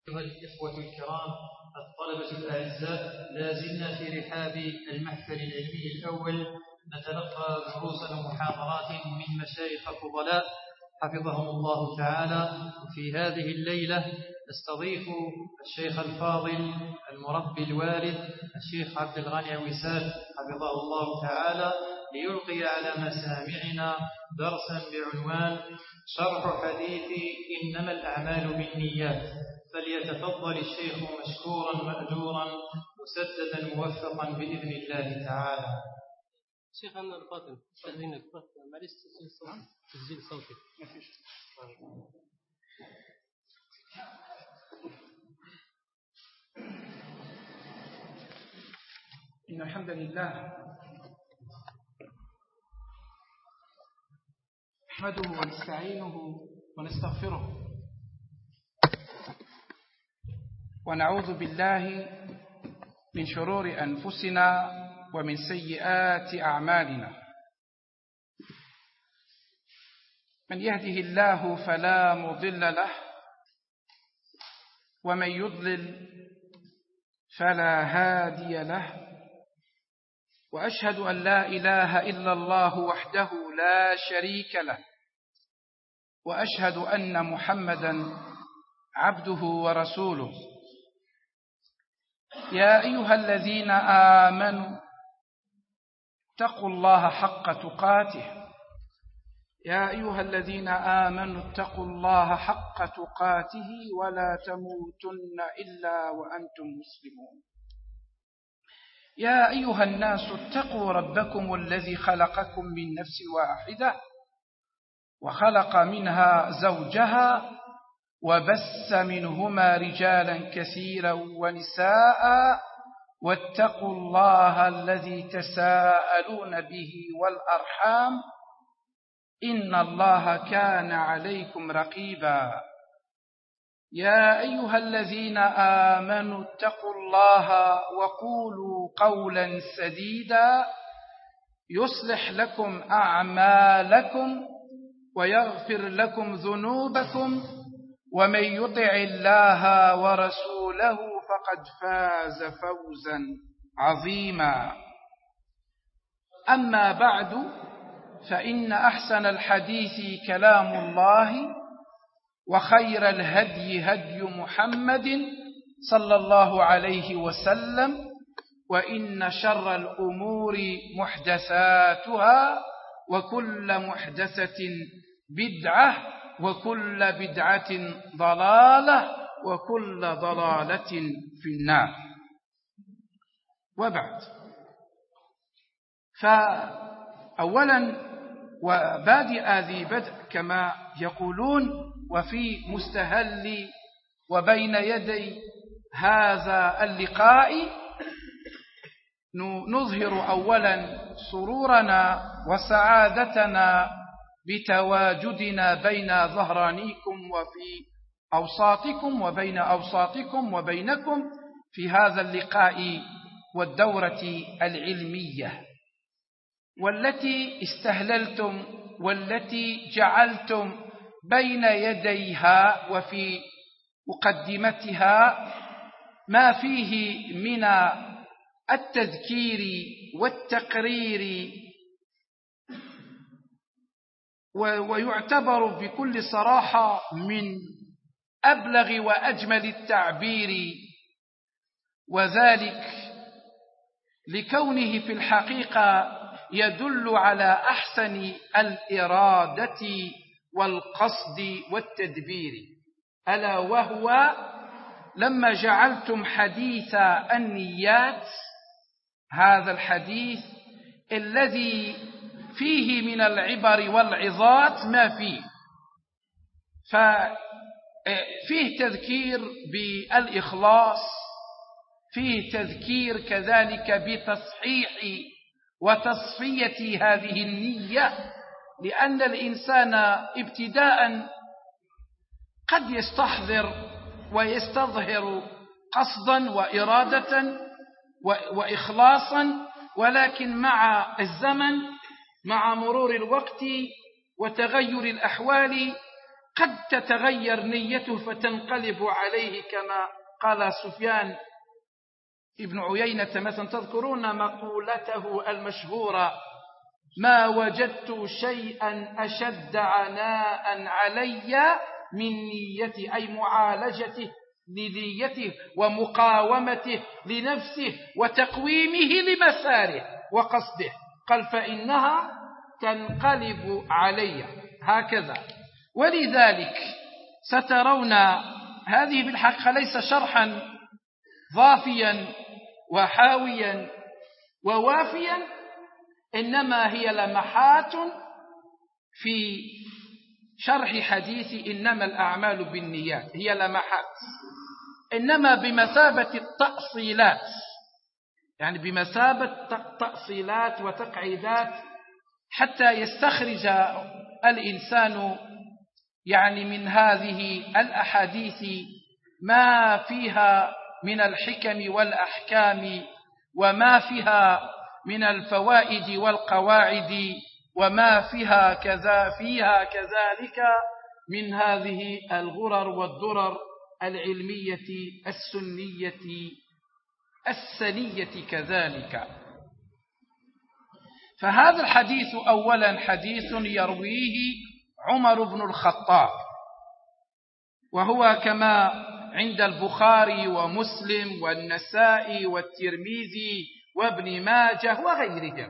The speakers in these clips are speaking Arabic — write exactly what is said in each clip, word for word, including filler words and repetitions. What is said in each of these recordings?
أيها الإخوة الكرام الطلبة الأعزاء، لا زلنا في رحاب المحفل العلمي الأول نتلقى دروسا ومحاضرات من مشايخ فضلاء حفظهم الله تعالى. وفي هذه الليلة نستضيف الشيخ الفاضل المربي الوالد الشيخ عبد الغني عويسات حفظه الله تعالى ليلقي على مسامعنا درسا بعنوان شرح حديث إنما الأعمال بالنيات. فليتفضل الشيخ مشكورا مأجورا مسددا موفقا بإذن الله تعالى. شيخ أنا الفاضل تسجيل معلش تسجيل صوتي ما فيش. إن الحمد لله نحمده ونستعينه ونستغفره ونعوذ بالله من شرور أنفسنا ومن سيئات أعمالنا. من يهده الله فلا مضل له ومن يضلل فلا هادي له، وأشهد أن لا إله إلا الله وحده لا شريك له، وأشهد أن محمدا عبده ورسوله. يا أيها الذين آمنوا اتقوا الله حق تقاته يا أيها الذين آمنوا اتقوا الله حق تقاته ولا تموتن إلا وأنتم مسلمون. يا أيها الناس اتقوا ربكم الذي خلقكم من نفس واحدة وخلق منها زوجها وبث منهما رجالا كثيرا ونساء، واتقوا الله الذي تساءلون به والأرحام إن الله كان عليكم رقيبا. يا أيها الذين آمنوا اتقوا الله وقولوا قولا سديدا يصلح لكم أعمالكم ويغفر لكم ذنوبكم، ومن يطع الله ورسوله فقد فاز فوزا عظيما. أما بعد، فإن أحسن الحديث كلام الله، وخير الهدي هدي محمد صلى الله عليه وسلم، وإن شر الأمور محدثاتها، وكل محدثة بدعة، وكل بدعة ضلالة، وكل ضلالة في النار. وبعد، فأولا وبادئ ذي بدء كما يقولون، وفي مستهل وبين يدي هذا اللقاء نظهر أولا سرورنا وسعادتنا بتواجدنا بين ظهرانيكم وفي أوساطكم وبين أوساطكم وبينكم في هذا اللقاء والدورة العلمية، والتي استهللتم والتي جعلتم بين يديها وفي مقدمتها ما فيه من التذكير والتقرير، ويعتبر بكل صراحة من أبلغ وأجمل التعبير، وذلك لكونه في الحقيقة يدل على أحسن الإرادة والقصد والتدبير، ألا وهو لما جعلتم حديث النيات هذا الحديث الذي فيه من العبر والعظات ما فيه، ففيه تذكير بالإخلاص، فيه تذكير كذلك بتصحيح وتصفية هذه النية، لأن الإنسان ابتداء قد يستحضر ويستظهر قصدا وإرادة وإخلاصا، ولكن مع الزمن مع مرور الوقت وتغير الأحوال قد تتغير نيته فتنقلب عليه، كما قال سفيان ابن عيينة مثلا، تذكرون مقولته المشهورة: ما وجدت شيئا أشد عناء علي من نيته، أي معالجته لنيته ومقاومته لنفسه وتقويمه لمساره وقصده. قال: فإنها تنقلب علي هكذا. ولذلك سترون هذه بالحق ليس شرحا ضافيا وحاويا ووافيا، إنما هي لمحات في شرح حديث إنما الأعمال بالنيات، هي لمحات، إنما بمثابة التأصيلات، يعني بمثابة تأصيلات وتقعيدات، حتى يستخرج الإنسان يعني من هذه الأحاديث ما فيها من الحكم والأحكام، وما فيها من الفوائد والقواعد، وما فيها كذا فيها كذلك من هذه الغرر والدرر العلمية السنية السنية كذلك. فهذا الحديث أولا حديث يرويه عمر بن الخطاب، وهو كما عند البخاري ومسلم والنسائي والترمذي وابن ماجه وغيرهم.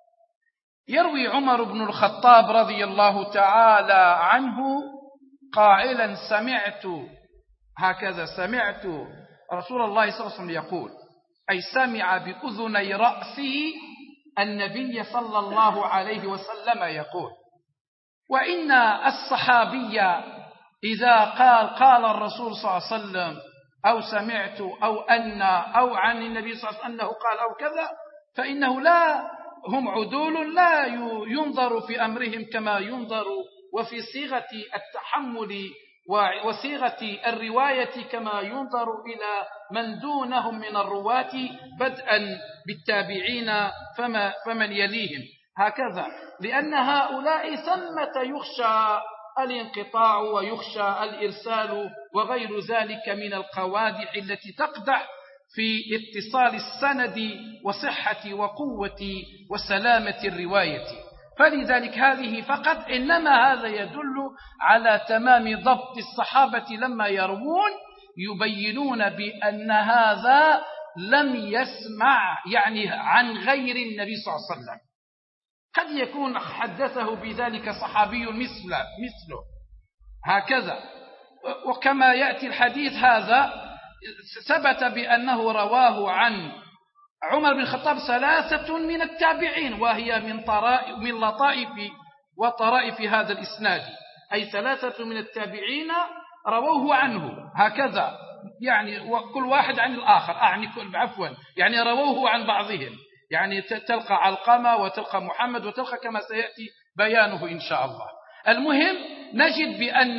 يروي عمر بن الخطاب رضي الله تعالى عنه قائلا: سمعت هكذا سمعت رسول الله صلى الله عليه وسلم يقول، أي سمع بأذني رأسه النبي صلى الله عليه وسلم يقول. وإن الصحابي إذا قال قال الرسول صلى الله عليه وسلم أو سمعت أو أن أو عن النبي صلى الله عليه وسلم أنه قال أو كذا، فإنه لا هم عدول لا ينظر في أمرهم كما ينظر، وفي صيغة التحمل وصيغة الرواية كما ينظر إلى من دونهم من الرواة، بدءا بالتابعين فما فمن يليهم هكذا، لأن هؤلاء ثمة يخشى الانقطاع ويخشى الإرسال وغير ذلك من القوادح التي تقدح في اتصال السند وصحة وقوة وسلامة الرواية. فلذلك هذه فقط، إنما هذا يدل على تمام ضبط الصحابة لما يروون، يبينون بأن هذا لم يسمع يعني عن غير النبي صلى الله عليه وسلم. قد يكون حدثه بذلك صحابي مثله مثله هكذا. وكما يأتي الحديث هذا ثبت بأنه رواه عن عمر بن الخطاب ثلاثة من التابعين، وهي من طرائف من لطائف وطرائف هذا الإسناد، أي ثلاثة من التابعين رووه عنه هكذا، يعني كل واحد عن الآخر، أعني عفوا يعني رووه عن بعضهم، يعني تلقى علقمة وتلقى محمد وتلقى كما سيأتي بيانه إن شاء الله. المهم نجد بأن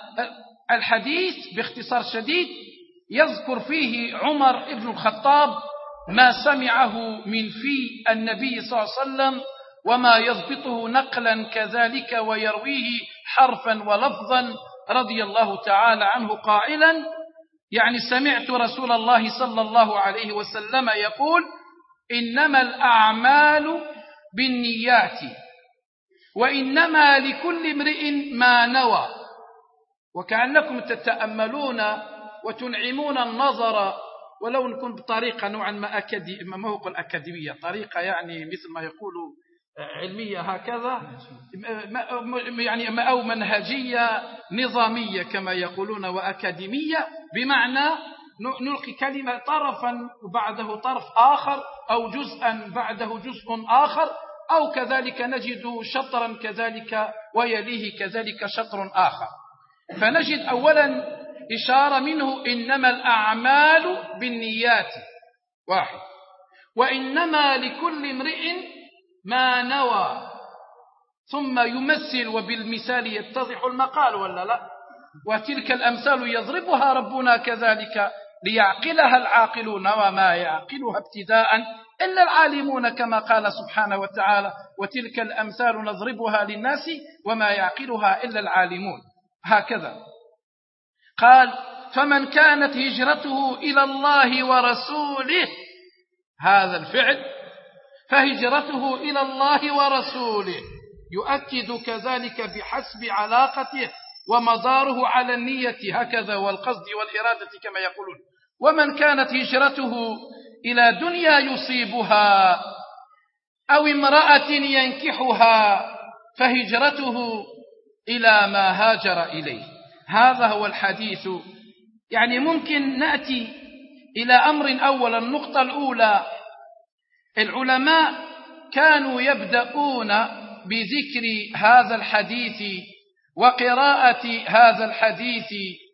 الحديث باختصار شديد يذكر فيه عمر بن الخطاب ما سمعه من في النبي صلى الله عليه وسلم، وما يضبطه نقلا كذلك ويرويه حرفا ولفظا رضي الله تعالى عنه قائلا: يعني سمعت رسول الله صلى الله عليه وسلم يقول: إنما الأعمال بالنيات وإنما لكل امرئ ما نوى. وكأنكم تتأملون وتنعمون النظر، ولو نكون بطريقة نوعا ما أكادي ما هو الأكاديمية، طريقة يعني مثل ما يقول علمية هكذا، يعني أو منهجية نظامية كما يقولون، وأكاديمية بمعنى نلقي كلمة طرفا وبعده طرف آخر، أو جزءا بعده جزء آخر، أو كذلك نجد شطرا كذلك ويليه كذلك شطر آخر. فنجد أولا إشارة منه: إنما الأعمال بالنيات واحد، وإنما لكل امرئ ما نوى، ثم يمثل وبالمثال يتضح المقال ولا لا، وتلك الأمثال يضربها ربنا كذلك ليعقلها العاقلون، وما يعقلها ابتداء إلا العالمون، كما قال سبحانه وتعالى: وتلك الأمثال نضربها للناس وما يعقلها إلا العالمون. هكذا قال: فمن كانت هجرته إلى الله ورسوله، هذا الفعل، فهجرته إلى الله ورسوله، يؤكد كذلك بحسب علاقته ومداره على النية، هكذا والقصد والإرادة كما يقولون. ومن كانت هجرته إلى دنيا يصيبها أو امرأة ينكحها فهجرته إلى ما هاجر إليه. هذا هو الحديث. يعني ممكن نأتي إلى أمر أول. النقطة الأولى: العلماء كانوا يبدأون بذكر هذا الحديث وقراءة هذا الحديث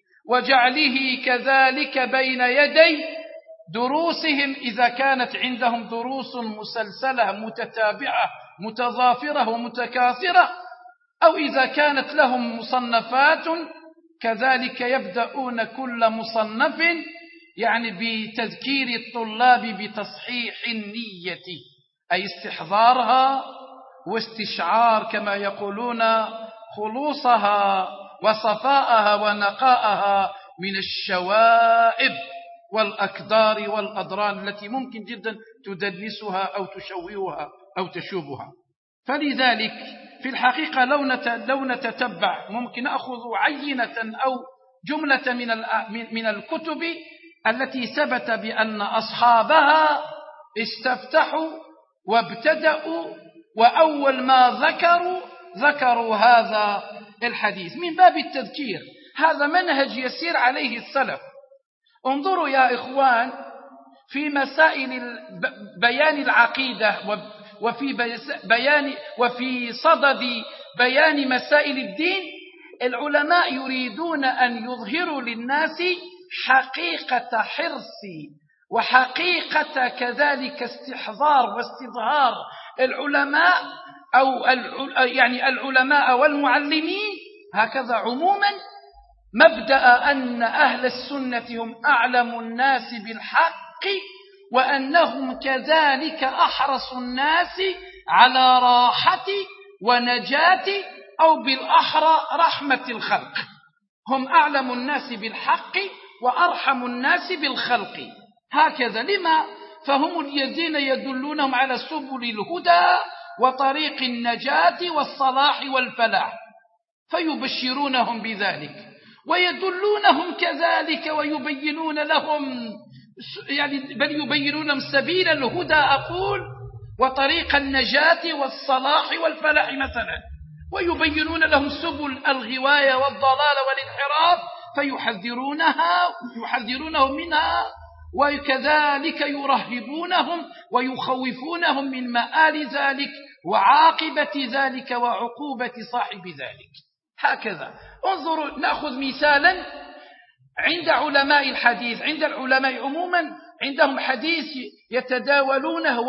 وجعله كذلك بين يدي دروسهم إذا كانت عندهم دروس مسلسلة متتابعة متضافرة ومتكاثرة، أو إذا كانت لهم مصنفات كذلك يبدأون كل مصنف يعني بتذكير الطلاب بتصحيح النية، أي استحضارها واستشعار كما يقولون خلوصها وصفاءها ونقاءها من الشوائب والأكدار والأضرار التي ممكن جدا تدنسها أو تشوهها أو تشوبها. فلذلك في الحقيقة لو نتتبع ممكن نأخذ عينة أو جملة من من الكتب التي ثبت بأن أصحابها استفتحوا وابتدأوا، وأول ما ذكروا ذكروا هذا الحديث من باب التذكير. هذا منهج يسير عليه السلف. انظروا يا إخوان في مسائل بيان العقيدة وفي بيان وفي صدد بيان مسائل الدين، العلماء يريدون أن يظهروا للناس حقيقة حرص وحقيقة كذلك استحضار واستظهار العلماء أو يعني العلماء والمعلمين هكذا عموما. مبدأ أن أهل السنة هم أعلم الناس بالحق، وأنهم كذلك أحرص الناس على راحة ونجاة أو بالأحرى رحمة الخلق. هم أعلم الناس بالحق وأرحم الناس بالخلق. هكذا لما؟ فهم الذين يدلونهم على سبل الهدى وطريق النجاة والصلاح والفلاح، فيبشرونهم بذلك ويدلونهم كذلك ويبينون لهم يعني بل يبينون لهم سبيل الهدى أقول وطريق النجاة والصلاح والفلاح مثلا، ويبينون لهم سبل الغواية والضلال والانحراف فيحذرونها يحذرونهم منها، وكذلك يرهبونهم ويخوفونهم من مآل ذلك وعاقبة ذلك وعقوبة صاحب ذلك. هكذا انظروا نأخذ مثالا عند علماء الحديث. عند العلماء عموما عندهم حديث يتداولونه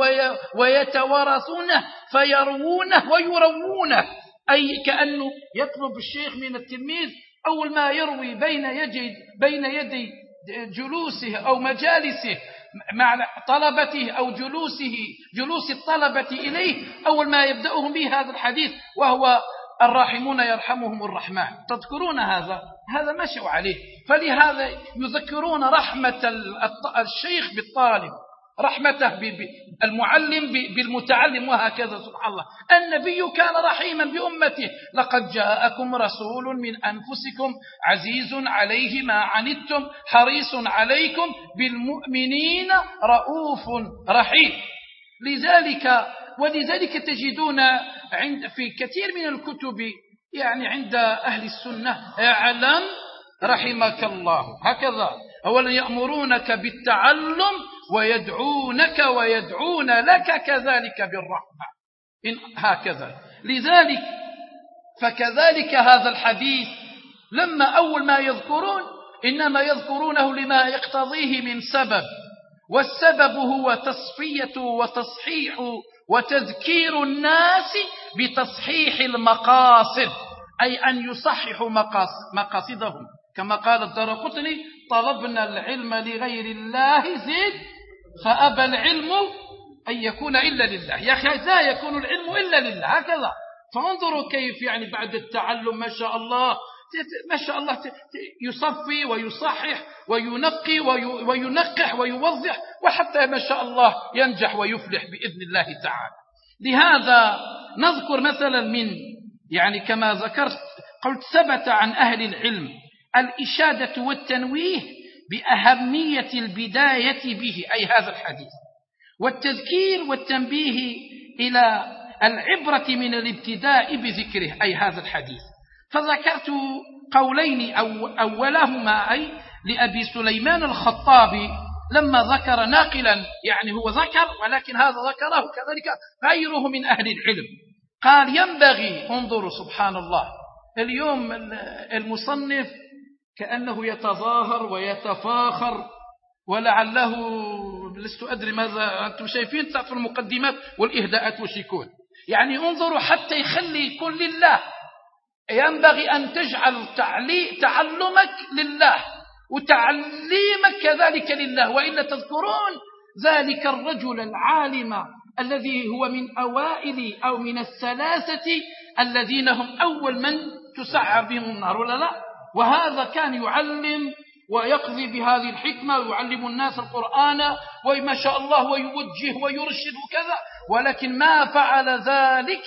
ويتوارثونه فيروونه ويروونه، أي كأنه يطلب الشيخ من التلميذ أول ما يروي بين يدي بين يدي جلوسه أو مجالسه مع طلبته أو جلوسه جلوس الطلبة إليه، أول ما يبدأهم به هذا الحديث وهو الراحمون يرحمهم الرحمن. تذكرون هذا هذا مشوا عليه. فلهذا يذكرون رحمة الشيخ بالطالب، رحمته بالمعلم بالمتعلم، وهكذا. سبحان الله، النبي كان رحيما بأمته: لقد جاءكم رسول من أنفسكم عزيز عليه ما عنتم حريص عليكم بالمؤمنين رؤوف رحيم. لذلك ولذلك تجدون عند في كثير من الكتب يعني عند أهل السنة: اعلم رحمك الله، هكذا. أولا يأمرونك بالتعلم ويدعونك ويدعون لك كذلك بالرحمة، إن هكذا. لذلك فكذلك هذا الحديث لما أول ما يذكرون إنما يذكرونه لما يقتضيه من سبب، والسبب هو تصفية وتصحيح وتذكير الناس بتصحيح المقاصد، أي أن يصححوا مقاصدهم. كما قال الدارقطني: طلبنا العلم لغير الله زيد فأبى العلم أن يكون إلا لله. يا أخي لا يكون العلم إلا لله، هكذا. فانظروا كيف يعني بعد التعلم ما شاء الله ما شاء الله يصفي ويصحح وينقي وينقح ويوضح، وحتى ما شاء الله ينجح ويفلح بإذن الله تعالى. لهذا نذكر مثلا من يعني كما ذكرت قلت ثبت عن أهل العلم الإشادة والتنويه بأهمية البداية به، أي هذا الحديث، والتذكير والتنبيه إلى العبرة من الابتداء بذكره، أي هذا الحديث. فذكرت قولين أو أولهما أي لأبي سليمان الخطابي لما ذكر ناقلا، يعني هو ذكر ولكن هذا ذكره كذلك غيره من أهل العلم، قال ينبغي، انظروا سبحان الله، اليوم المصنف كأنه يتظاهر ويتفاخر، ولعله لست أدري ماذا أنتم شايفين في المقدمات والإهداءات وش يكون، يعني انظروا حتى يخلي يكون لله. ينبغي أن تجعل تعلمك لله وتعليمك كذلك لله، وإلا تذكرون ذلك الرجل العالم الذي هو من أوائل أو من الثلاثة الذين هم أول من تسعر بهم النار، ولا لا؟ وهذا كان يعلم ويقضي بهذه الحكمة ويعلم الناس القرآن وما شاء الله ويوجه ويرشد وكذا، ولكن ما فعل ذلك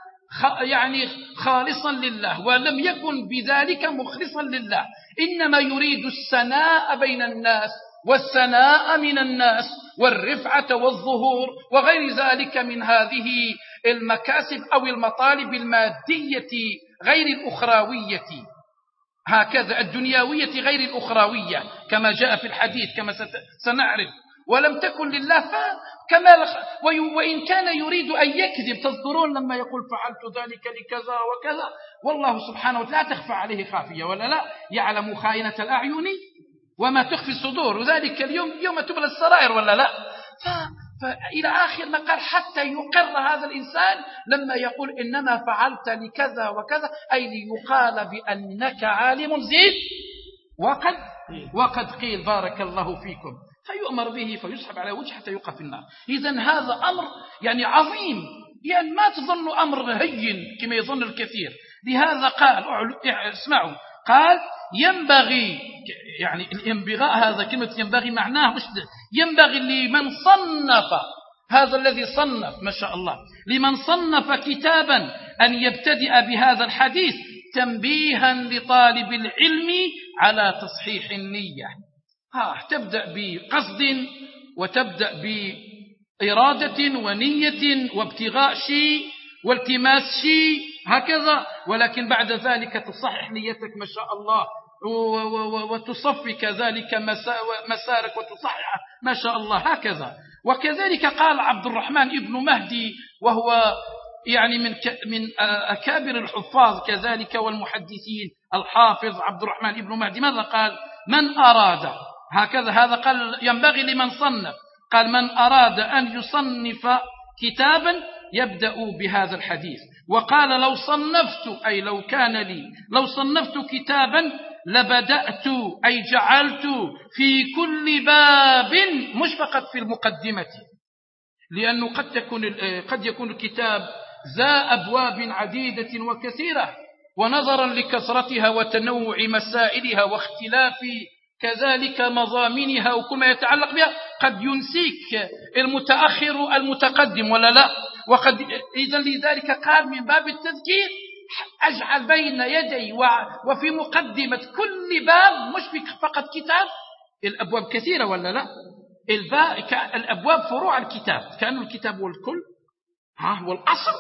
يعني خالصا لله، ولم يكن بذلك مخلصا لله، إنما يريد السناء بين الناس والسناء من الناس والرفعة والظهور وغير ذلك من هذه المكاسب أو المطالب المادية غير الأخروية، هكذا الدنيوية غير الأخروية كما جاء في الحديث كما سنعرف. ولم تكن لله كما وإن كان يريد أن يكذب، تذكرون لما يقول فعلت ذلك لكذا وكذا، والله سبحانه وتعالى تخفى عليه خافية ولا لا، يعلم خائنة الأعين وما تخفي الصدور، وذلك اليوم يوم تبلى السرائر ولا لا. فإلى آخر ما قال حتى يقر هذا الإنسان لما يقول إنما فعلت لكذا وكذا، أي ليقال بأنك عالم زيد وقد وقد قيل بارك الله فيكم، فيؤمر به فيسحب على وجه حتى يوقف في النار. إذن هذا أمر يعني عظيم، يعني ما تظن أمر هين كما يظن الكثير. لهذا قال اسمعوا، قال ينبغي، يعني الانبغاء هذا كلمة ينبغي معناه مش ينبغي لمن صنف، هذا الذي صنف ما شاء الله، لمن صنف كتابا أن يبتدئ بهذا الحديث تنبيها لطالب العلم على تصحيح النية. ها تبدأ بقصد وتبدأ بإرادة ونية وابتغاء شيء والتماس شيء هكذا، ولكن بعد ذلك تصحح نيتك ما شاء الله وتصفي كذلك مسارك وتصحح ما شاء الله هكذا. وكذلك قال عبد الرحمن ابن مهدي، وهو يعني من من أكابر الحفاظ كذلك والمحدثين، الحافظ عبد الرحمن ابن مهدي، ماذا قال؟ من أراد هكذا، هذا قال ينبغي لمن صنف، قال من أراد أن يصنف كتابا يبدأ بهذا الحديث. وقال لو صنفت، أي لو كان لي لو صنفت كتابا لبدأت، أي جعلت في كل باب، مش فقط في المقدمة، لأنه قد تكون قد يكون الكتاب ذا أبواب عديدة وكثيرة، ونظرا لكثرتها وتنوع مسائلها واختلاف كذلك مضامنها وكما يتعلق بها قد ينسيك المتأخر المتقدم ولا لا. وقد إذن لذلك قال من باب التذكير أجعل بين يدي وفي مقدمة كل باب، مش فقط كتاب، الأبواب كثيرة ولا لا، الأبواب فروع الكتاب، كأنه الكتاب والكل ها والأصل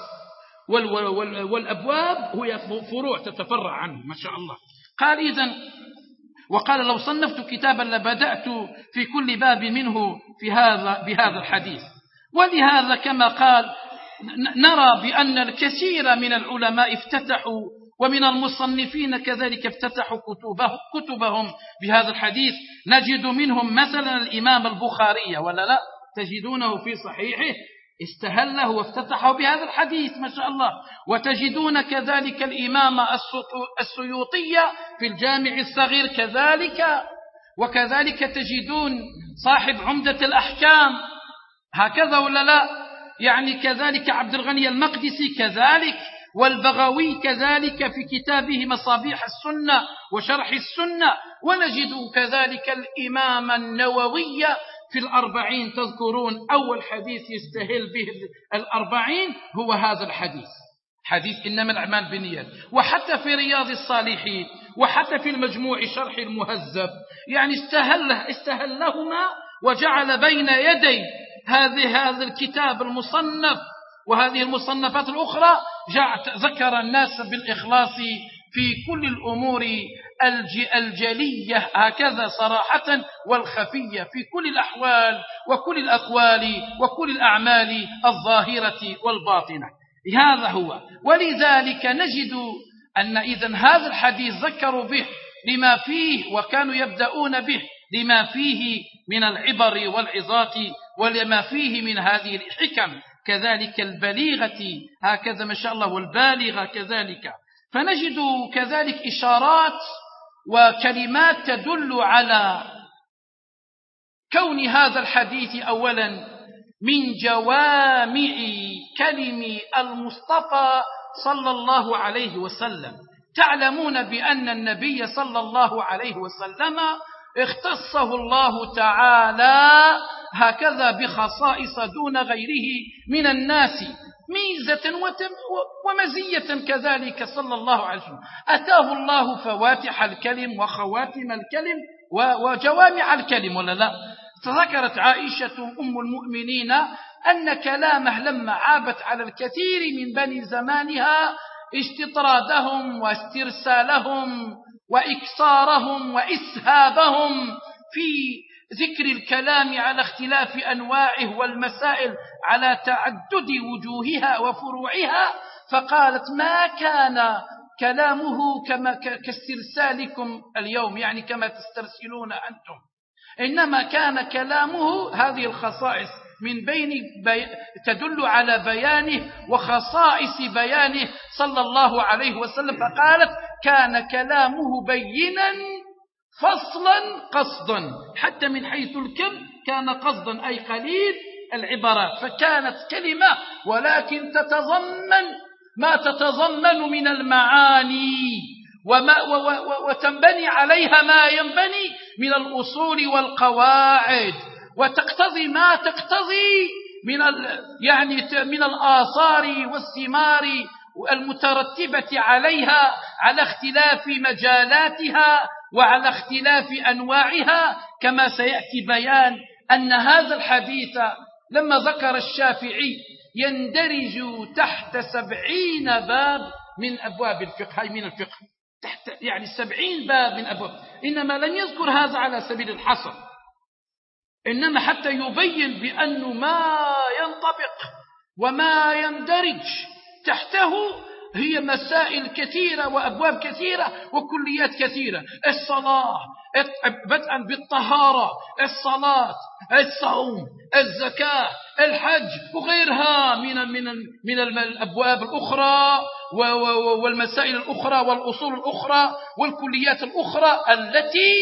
والأبواب هي فروع تتفرع عنه ما شاء الله. قال إذن وقال لو صنفت كتابا لبدأت في كل باب منه في هذا بهذا الحديث. ولهذا كما قال نرى بأن الكثير من العلماء افتتحوا ومن المصنفين كذلك افتتحوا كتبهم, كتبهم بهذا الحديث. نجد منهم مثلا الإمام البخاري ولا لا، تجدونه في صحيحه استهله وافتتحه بهذا الحديث ما شاء الله. وتجدون كذلك الإمام السيوطي في الجامع الصغير كذلك، وكذلك تجدون صاحب عمدة الأحكام هكذا ولا لا، يعني كذلك عبد الغني المقدسي كذلك، والبغوي كذلك في كتابه مصابيح السنة وشرح السنة، ونجد كذلك الإمام النووي في الأربعين. تذكرون أول حديث يستهل به الأربعين هو هذا الحديث، حديث إنما الأعمال بالنيات. وحتى في رياض الصالحين وحتى في المجموع شرح المهذب يعني استهله استهلهما وجعل بين يدي هذه هذا الكتاب المصنف وهذه المصنفات الأخرى ذكر الناس بالإخلاص في كل الأمور الجلية هكذا صراحة والخفية، في كل الأحوال وكل الأقوال وكل الأعمال الظاهرة والباطنة. هذا هو. ولذلك نجد أن إذن هذا الحديث ذكروا به لما فيه، وكانوا يبدأون به لما فيه من العبر والعظات ولما فيه من هذه الحكم كذلك البليغة هكذا ما شاء الله والبالغة كذلك. فنجد كذلك إشارات وكلمات تدل على كون هذا الحديث أولا من جوامع كلم المصطفى صلى الله عليه وسلم. تعلمون بأن النبي صلى الله عليه وسلم اختصه الله تعالى هكذا بخصائص دون غيره من الناس، ميزة ومزية كذلك صلى الله عليه وسلم. أتاه الله فواتح الكلم وخواتم الكلم وجوامع الكلم ولا لا؟ فذكرت عائشة أم المؤمنين أن كلامه لما عابت على الكثير من بني زمانها استطرادهم واسترسالهم وإكسارهم وإسهابهم في ذكر الكلام على اختلاف أنواعه والمسائل على تعدد وجوهها وفروعها، فقالت ما كان كلامه كما كاسترسالكم اليوم يعني كما تسترسلون أنتم، إنما كان كلامه هذه الخصائص من بين بي... تدل على بيانه وخصائص بيانه صلى الله عليه وسلم. فقالت كان كلامه بينا فصلا قصدا، حتى من حيث الكم كان قصدا أي قليل العبارات، فكانت كلمة ولكن تتضمن ما تتضمن من المعاني وما و و وتنبني عليها ما ينبني من الأصول والقواعد، وتقتضي ما تقتضي من يعني من الآثار والثمار المترتبة عليها على اختلاف مجالاتها وعلى اختلاف أنواعها. كما سيأتي بيان أن هذا الحديث لما ذكر الشافعي يندرج تحت سبعين باب من أبواب الفقه، هاي من الفقه تحت يعني سبعين باب من أبواب، إنما لم يذكر هذا على سبيل الحصر، إنما حتى يبين بأنه ما ينطبق وما يندرج تحته هي مسائل كثيرة وأبواب كثيرة وكليات كثيرة. الصلاة بدءا بالطهارة، الصلاة، الصوم، الزكاة، الحج وغيرها من من من الأبواب الأخرى والمسائل الأخرى والأصول الأخرى والكليات الأخرى التي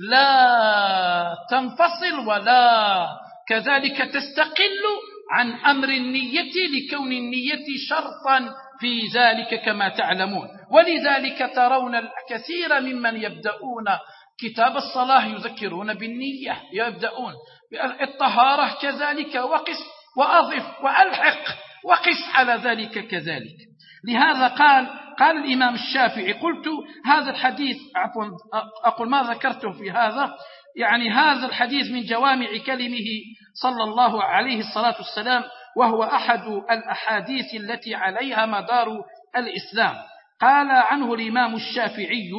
لا تنفصل ولا كذلك تستقل عن أمر النية لكون النية شرطا في ذلك كما تعلمون. ولذلك ترون الكثير ممن يبدأون كتاب الصلاة يذكرون بالنية، يبدأون بالطهارة كذلك وقس وأضف وألحق وقس على ذلك كذلك. لهذا قال قال الإمام الشافعي قلت هذا الحديث عفوا أقول ما ذكرته في هذا يعني هذا الحديث من جوامع كلمه صلى الله عليه الصلاة والسلام، وهو أحد الأحاديث التي عليها مدار الإسلام. قال عنه الإمام الشافعي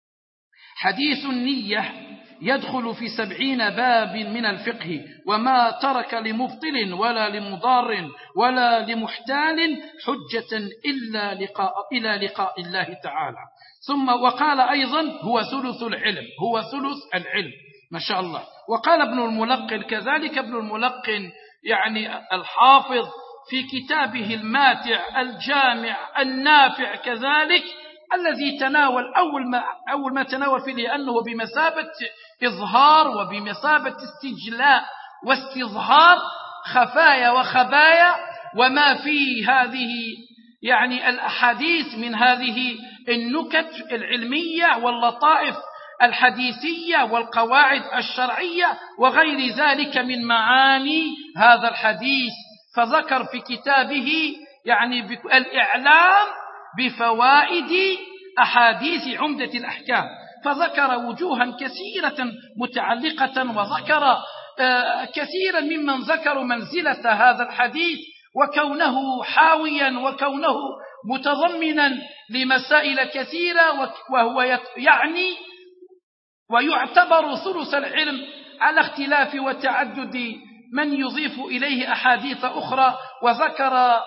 حديث النية يدخل في سبعين باب من الفقه، وما ترك لمبطل ولا لمضار ولا لمحتال حجة إلا لقاء إلى لقاء الله تعالى. ثم وقال أيضا هو ثلث العلم، هو ثلث العلم ما شاء الله. وقال ابن الملقن كذلك، ابن الملقن يعني الحافظ في كتابه الماتع الجامع النافع كذلك الذي تناول أول ما, أول ما تناول فيه لأنه بمثابة إظهار وبمثابة استجلاء واستظهار خفايا وخبايا وما في هذه يعني الأحاديث من هذه النكت العلمية واللطائف الحديثية والقواعد الشرعية وغير ذلك من معاني هذا الحديث. فذكر في كتابه يعني الإعلام بفوائد أحاديث عمدة الأحكام، فذكر وجوها كثيرة متعلقة، وذكر كثيرا ممن ذكروا منزلة هذا الحديث وكونه حاويا وكونه متضمنا لمسائل كثيرة، وهو يعني ويعتبر ثلث العلم على اختلاف وتعدد من يضيف إليه أحاديث أخرى، وذكر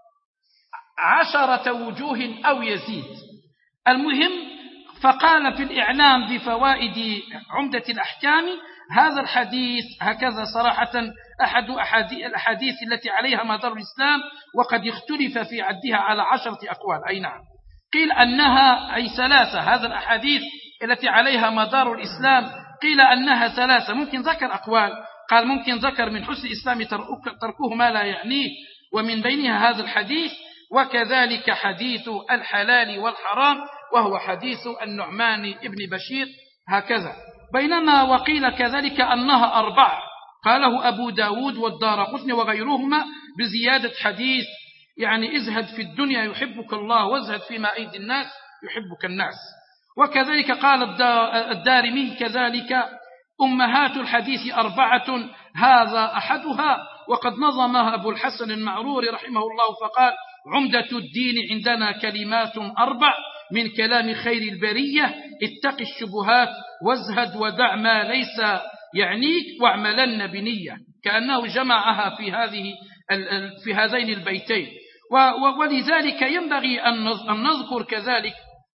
عشرة وجوه أو يزيد. المهم، فقال في الإعلام بفوائد عمدة الأحكام هذا الحديث هكذا صراحة أحد الأحاديث التي عليها مدار الإسلام، وقد اختلف في عدها على عشرة أقوال. أي نعم، قيل أنها أي ثلاثة. هذا الأحاديث التي عليها مدار الإسلام قيل أنها ثلاثة. ممكن ذكر أقوال، قال ممكن ذكر من حسن الإسلام تركه ما لا يعنيه، ومن بينها هذا الحديث، وكذلك حديث الحلال والحرام وهو حديث النعمان ابن بشير هكذا. بينما وقيل كذلك أنها أربعة، قاله أبو داود والدارقطني وغيرهما بزيادة حديث يعني ازهد في الدنيا يحبك الله وازهد فيما أيدي الناس يحبك الناس. وكذلك قال الدارمي كذلك أمهات الحديث أربعة هذا أحدها، وقد نظمها أبو الحسن المعروري رحمه الله فقال عمدة الدين عندنا كلمات أربع من كلام خير البرية اتق الشبهات وازهد ودع ما ليس يعنيك واعملن بنية، كأنه جمعها في هذه في هذين البيتين. ولذلك ينبغي أن نذكر كذلك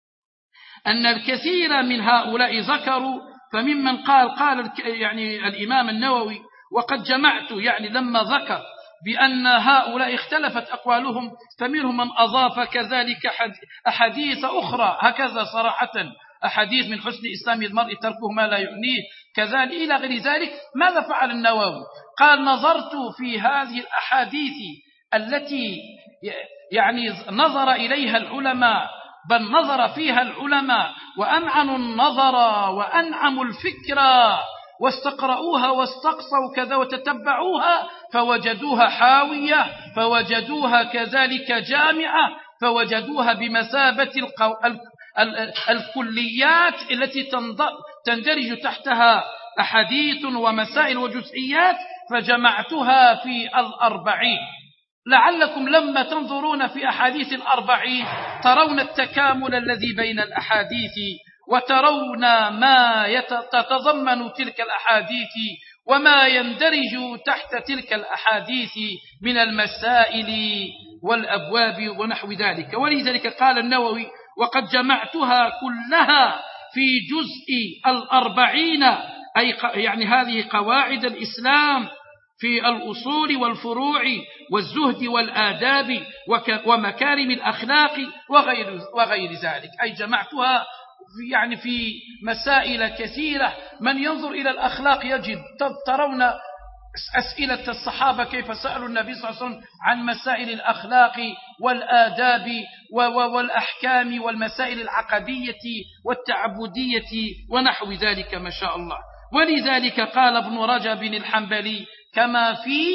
أن الكثير من هؤلاء ذكروا، فممن قال قال يعني الإمام النووي وقد جمعت يعني لما ذكر بأن هؤلاء اختلفت أقوالهم، فمنهم من أضاف كذلك أحاديث أخرى هكذا صراحة، أحاديث من حسن إسلام المرء تركه ما لا يعنيه كذلك إلى غير ذلك. ماذا فعل النووي؟ قال نظرت في هذه الأحاديث التي يعني نظر إليها العلماء، بل نظر فيها العلماء وأنعنوا النظر وأنعموا الفكرة واستقرؤوها واستقصوا كذا وتتبعوها، فوجدوها حاوية، فوجدوها كذلك جامعة، فوجدوها بمثابة القو... ال... ال... الكليات التي تندرج تحتها أحاديث ومسائل وجزئيات، فجمعتها في الأربعين. لعلكم لما تنظرون في أحاديث الأربعين ترون التكامل الذي بين الأحاديث، وترون ما تتضمن تلك الأحاديث وما يندرج تحت تلك الأحاديث من المسائل والأبواب ونحو ذلك. ولذلك قال النووي وقد جمعتها كلها في جزء الأربعين، أي يعني هذه قواعد الإسلام في الأصول والفروع والزهد والآداب ومكارم الأخلاق وغير, وغير ذلك، أي جمعتها في يعني في مسائل كثيرة. من ينظر إلى الأخلاق يجد، ترون أسئلة الصحابة كيف سألوا النبي صلى الله عليه وسلم عن مسائل الأخلاق والآداب والأحكام والمسائل العقدية والتعبدية ونحو ذلك ما شاء الله. ولذلك قال ابن رجب الحنبلي كما في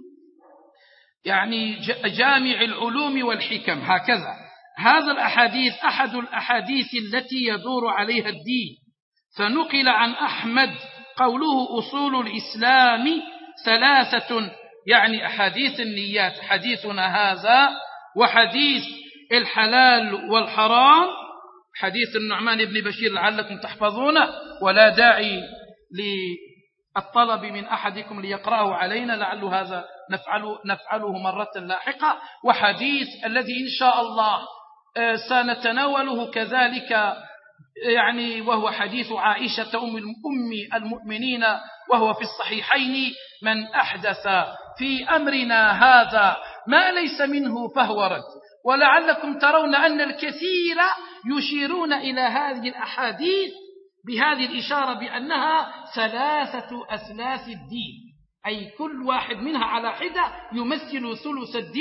يعني جامع العلوم والحكم هكذا، هذا الأحاديث أحد الأحاديث التي يدور عليها الدين. فنقل عن أحمد قوله أصول الإسلام ثلاثة، يعني أحاديث النيات حديثنا هذا، وحديث الحلال والحرام حديث النعمان بن بشير لعلكم تحفظونه، ولا داعي للطلب من أحدكم ليقرأه علينا، لعل هذا نفعله, نفعله مرة لاحقة. وحديث الذي إن شاء الله سنتناوله كذلك يعني وهو حديث عائشة أم المؤمنين، وهو في الصحيحين من أحدث في أمرنا هذا ما ليس منه فهو رد. ولعلكم ترون أن الكثير يشيرون إلى هذه الأحاديث بهذه الإشارة بأنها ثلاثة أثلاث الدين، أي كل واحد منها على حدة يمثل ثلث الدين،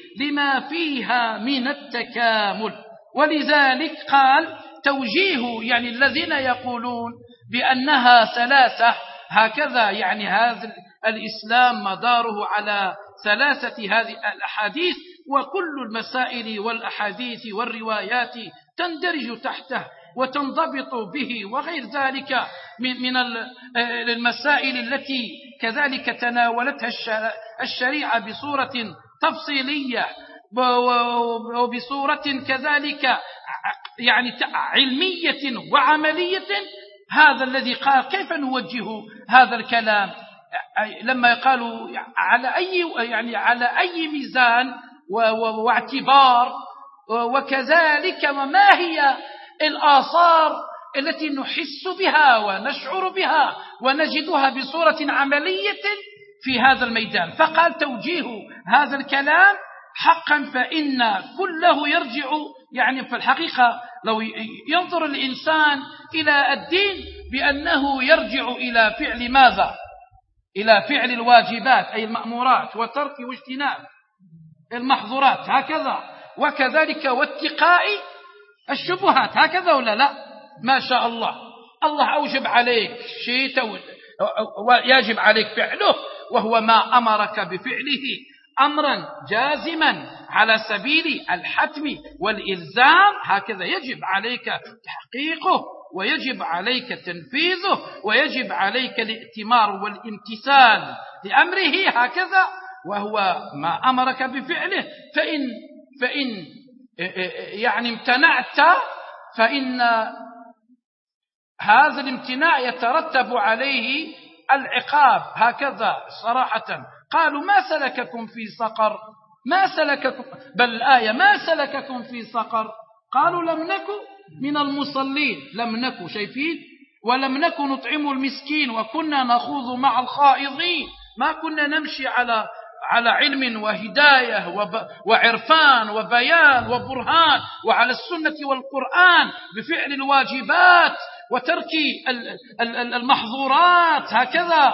لما فيها من التكامل. ولذلك قال توجيه يعني الذين يقولون بأنها ثلاثة هكذا، يعني هذا الإسلام مداره على ثلاثة هذه الأحاديث، وكل المسائل والأحاديث والروايات تندرج تحته وتنضبط به، وغير ذلك من المسائل التي كذلك تناولتها الشريعة بصورة تفصيلية وبصورة كذلك يعني علمية وعملية. هذا الذي قال كيف نوجه هذا الكلام لما قالوا على أي يعني على أي ميزان واعتبار، وكذلك وما هي الآثار التي نحس بها ونشعر بها ونجدها بصورة عملية في هذا الميدان. فقال توجيه هذا الكلام حقا فإن كله يرجع يعني في الحقيقة لو ينظر الإنسان إلى الدين بأنه يرجع إلى فعل ماذا؟ إلى فعل الواجبات أي المأمورات، وترك واجتناب المحظورات هكذا، وكذلك واتقاء الشبهات هكذا ولا لا؟ ما شاء الله، الله أوجب عليك شيء ويجب عليك فعله، وهو ما أمرك بفعله أمرا جازما على سبيل الحتم والإلزام، هكذا يجب عليك تحقيقه ويجب عليك تنفيذه ويجب عليك الائتمار والامتثال لأمره هكذا، وهو ما أمرك بفعله. فإن فإن يعني امتنعت فإن هذا الامتناع يترتب عليه العقاب هكذا صراحة. قالوا ما سلككم في سقر، ما سلككم بل الآية ما سلككم في سقر، قالوا لم نكن من المصلين، لم نكن شايفين، ولم نكن نطعم المسكين، وكنا نخوض مع الخائضين، ما كنا نمشي على على علم وهداية وعرفان وبيان وبرهان وعلى السنة والقرآن بفعل الواجبات وترك المحظورات هكذا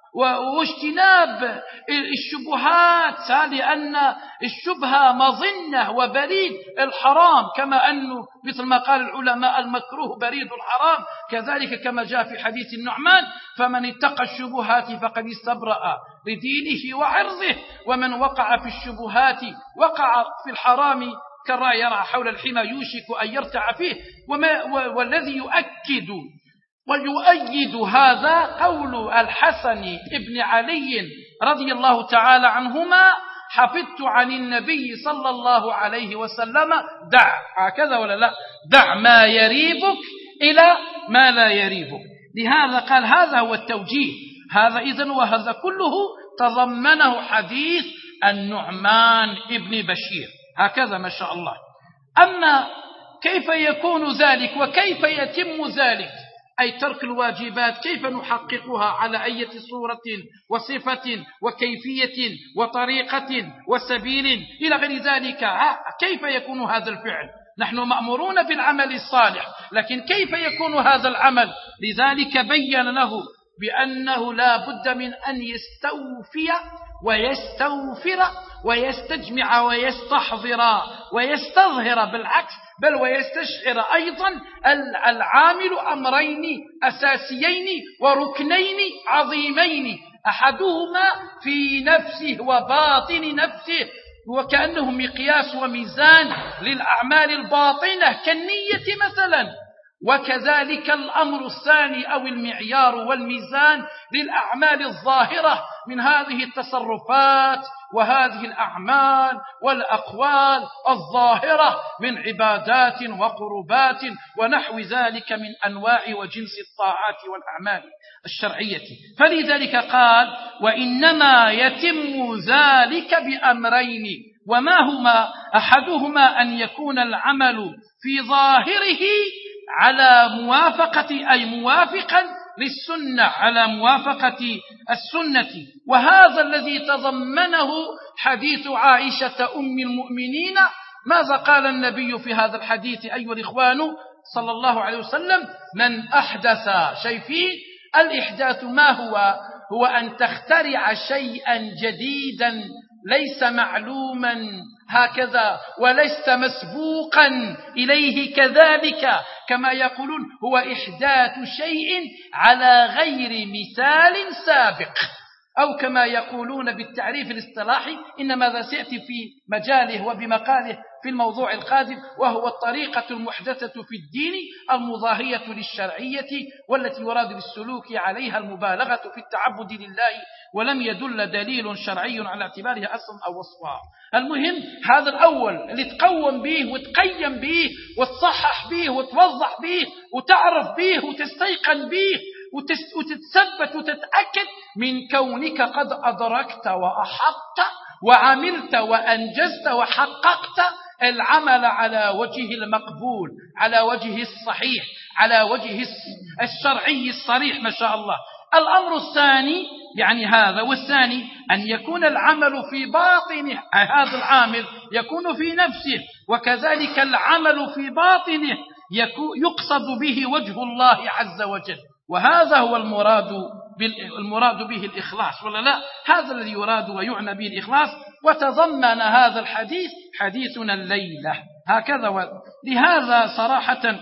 واجتناب الشبهات، لأن الشبهة مظنة وبريد الحرام، كما أنه مثل ما قال العلماء المكروه بريد الحرام، كذلك كما جاء في حديث النعمان فمن اتقى الشبهات فقد استبرأ لدينه وعرضه، ومن وقع في الشبهات وقع في الحرام كالراعي يرعى حول الحمى يوشك أن يرتع فيه. وما والذي يؤكد ويؤيد هذا قول الحسن ابن علي رضي الله تعالى عنهما: حفظت عن النبي صلى الله عليه وسلم دع، هكذا ولا لا؟ دع ما يريبك إلى ما لا يريبك. لهذا قال هذا هو التوجيه. هذا إذن وهذا كله تضمنه حديث النعمان ابن بشير هكذا ما شاء الله. أما كيف يكون ذلك وكيف يتم ذلك، أي ترك الواجبات، كيف نحققها على أي صورة وصفة وكيفية وطريقة وسبيل إلى غير ذلك، كيف يكون هذا الفعل؟ نحن مأمورون بالعمل الصالح، لكن كيف يكون هذا العمل؟ لذلك بين له بأنه لا بد من أن يستوفي ويستوفر ويستجمع ويستحضر ويستظهر، بالعكس بل ويستشعر أيضا العامل أمرين أساسيين وركنين عظيمين، أحدهما في نفسه وباطن نفسه، وكأنه مقياس وميزان للأعمال الباطنة كالنية مثلا، وكذلك الأمر الثاني أو المعيار والميزان للأعمال الظاهرة من هذه التصرفات وهذه الأعمال والأقوال الظاهرة من عبادات وقربات ونحو ذلك من أنواع وجنس الطاعات والأعمال الشرعية. فلذلك قال: وإنما يتم ذلك بأمرين، وما هما؟ أحدهما أن يكون العمل في ظاهره على موافقة أي موافقا للسنة، على موافقة السنة، وهذا الذي تضمنه حديث عائشة أم المؤمنين. ماذا قال النبي في هذا الحديث أيها الإخوان صلى الله عليه وسلم؟ من أحدث شيء، الإحداث ما هو؟ هو أن تخترع شيئا جديدا ليس معلوما هكذا، ولست مسبوقا إليه كذلك، كما يقولون هو إحداث شيء على غير مثال سابق، أو كما يقولون بالتعريف الاصطلاحي، إنما ذا سيأتي في مجاله وبمقاله في الموضوع القادم، وهو الطريقة المحدثة في الدين المضاهية للشرعية، والتي يراد بالسلوك عليها المبالغة في التعبد لله، ولم يدل دليل شرعي على اعتبارها أصلا أو وصفها. المهم هذا الأول اللي تقوم به وتقيم به وتصحح به وتوضح به وتعرف به وتستيقن به وتتثبت وتتأكد من كونك قد أدركت وأحطت وعملت وأنجزت وحققت العمل على وجه المقبول، على وجه الصحيح، على وجه الشرعي الصريح ما شاء الله. الأمر الثاني يعني هذا، والثاني أن يكون العمل في باطنه، هذا العامل يكون في نفسه، وكذلك العمل في باطنه يقصد به وجه الله عز وجل، وهذا هو المراد المراد به الإخلاص، ولا لا؟ هذا الذي يراد ويعنى به الإخلاص، وتضمن هذا الحديث حديثنا الليلة هكذا. لهذا صراحة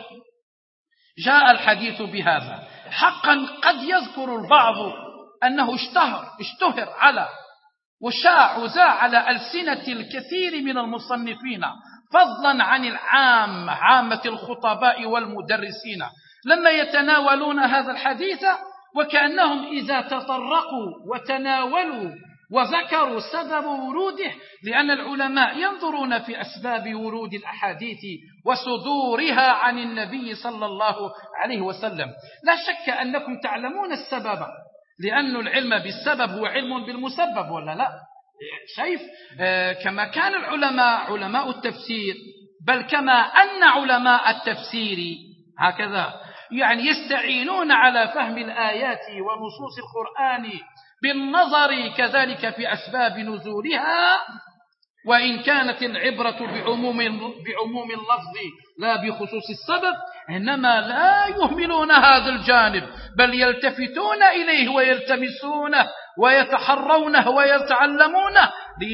جاء الحديث بهذا. حقا قد يذكر البعض أنه اشتهر اشتهر على وشاع وزاع على ألسنة الكثير من المصنفين، فضلا عن العام عامة الخطباء والمدرسين، لما يتناولون هذا الحديث وكأنهم إذا تطرقوا وتناولوا وذكروا سبب وروده، لأن العلماء ينظرون في أسباب ورود الأحاديث وصدورها عن النبي صلى الله عليه وسلم. لا شك أنكم تعلمون السبب، لأن العلم بالسبب هو علم بالمسبب، ولا لا؟ شايف؟ آه كما كان العلماء علماء التفسير، بل كما أن علماء التفسير هكذا يعني يستعينون على فهم الآيات ونصوص القرآن بالنظر كذلك في أسباب نزولها، وإن كانت العبرة بعموم بعموم اللفظ لا بخصوص السبب، إنما لا يهملون هذا الجانب، بل يلتفتون إليه ويلتمسونه ويتحرونه ويتعلمونه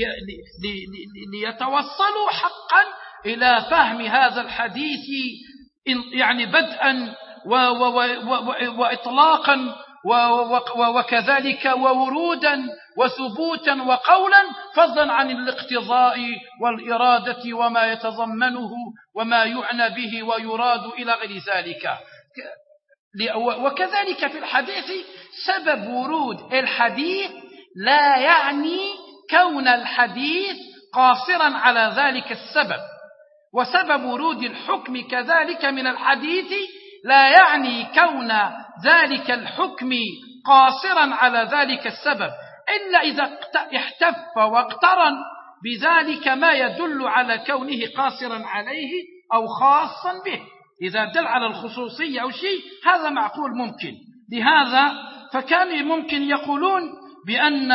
ليتوصلوا حقا إلى فهم هذا الحديث، يعني بدءا وإطلاقا وكذلك وورودا وثبوتا وقولا، فضلا عن الاقتضاء والإرادة وما يتضمنه وما يعنى به ويراد إلى غير ذلك. وكذلك في الحديث سبب ورود الحديث لا يعني كون الحديث قاصرا على ذلك السبب، وسبب ورود الحكم كذلك من الحديث لا يعني كون ذلك الحكم قاصرا على ذلك السبب، إلا إذا احتف واقترن بذلك ما يدل على كونه قاصرا عليه أو خاصا به. إذا دل على الخصوصية أو شيء هذا معقول ممكن. لهذا فكان ممكن يقولون بأن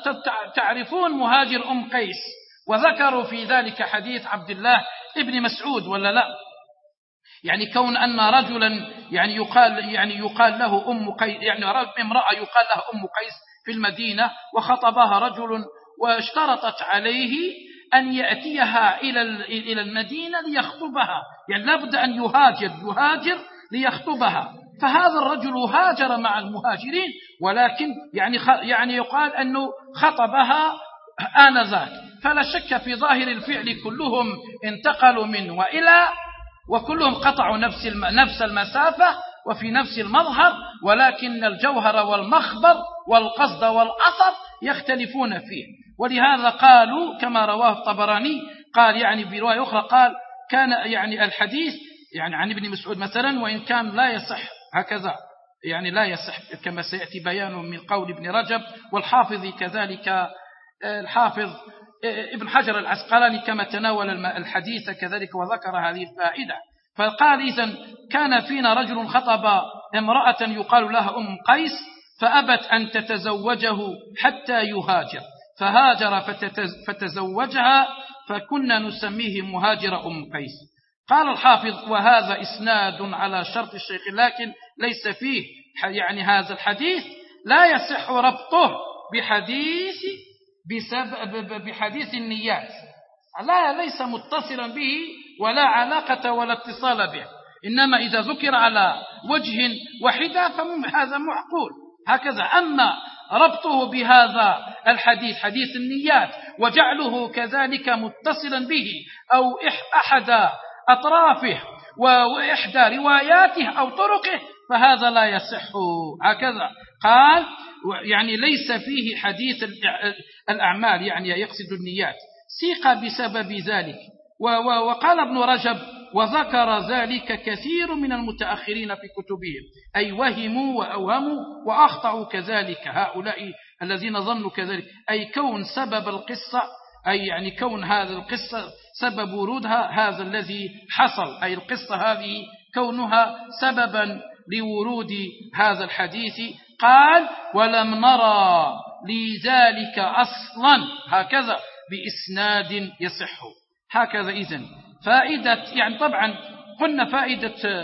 تعرفون مهاجر أم قيس، وذكروا في ذلك حديث عبد الله ابن مسعود، ولا لا؟ يعني كون أن رجلا يعني يقال يعني يقال له أم قيس، يعني امرأة يقال لها أم قيس في المدينة، وخطبها رجل واشترطت عليه أن يأتيها إلى إلى المدينة ليخطبها، يعني لابد أن يهاجر يهاجر ليخطبها. فهذا الرجل هاجر مع المهاجرين، ولكن يعني يعني يقال أنه خطبها آنذاك، فلا شك في ظاهر الفعل كلهم انتقلوا من وإلى، وكلهم قطعوا نفس نفس المسافة وفي نفس المظهر، ولكن الجوهر والمخبر والقصد والأثر يختلفون فيه. ولهذا قالوا كما رواه الطبراني قال يعني برواية أخرى قال كان يعني الحديث يعني عن ابن مسعود مثلا، وإن كان لا يصح هكذا يعني لا يصح كما سيأتي بيانه من قول ابن رجب والحافظ كذلك الحافظ ابن حجر العسقلاني كما تناول الحديث كذلك وذكر هذه الفائدة. فقال إذن كان فينا رجل خطب امرأة يقال لها أم قيس، فأبت أن تتزوجه حتى يهاجر، فهاجر فتزوجها، فكنا نسميه مهاجر أم قيس. قال الحافظ وهذا إسناد على شرط الشيخ، لكن ليس فيه يعني هذا الحديث لا يصح ربطه بحديث بسبب بحديث النيات، لا ليس متصلا به ولا علاقة ولا اتصال به، إنما إذا ذكر على وجه وحدة فهذا معقول هكذا. أما ربطه بهذا الحديث حديث النيات وجعله كذلك متصلا به أو أحد أطرافه وإحدى رواياته أو طرقه فهذا لا يصح هكذا. قال يعني ليس فيه حديث الأعمال، يعني يقصد النيات، سيق بسبب ذلك. وقال ابن رجب وذكر ذلك كثير من المتأخرين في كتبهم، أي وهموا وأوهموا وأخطأوا كذلك هؤلاء الذين ظنوا كذلك، أي كون سبب القصة، أي يعني كون هذا القصة سبب ورودها هذا الذي حصل، أي القصة هذه كونها سببا لورود هذا الحديث. قال ولم نرى لذلك أصلا هكذا بإسناد يصح هكذا. إذن فائدة يعني طبعا قلنا فائدة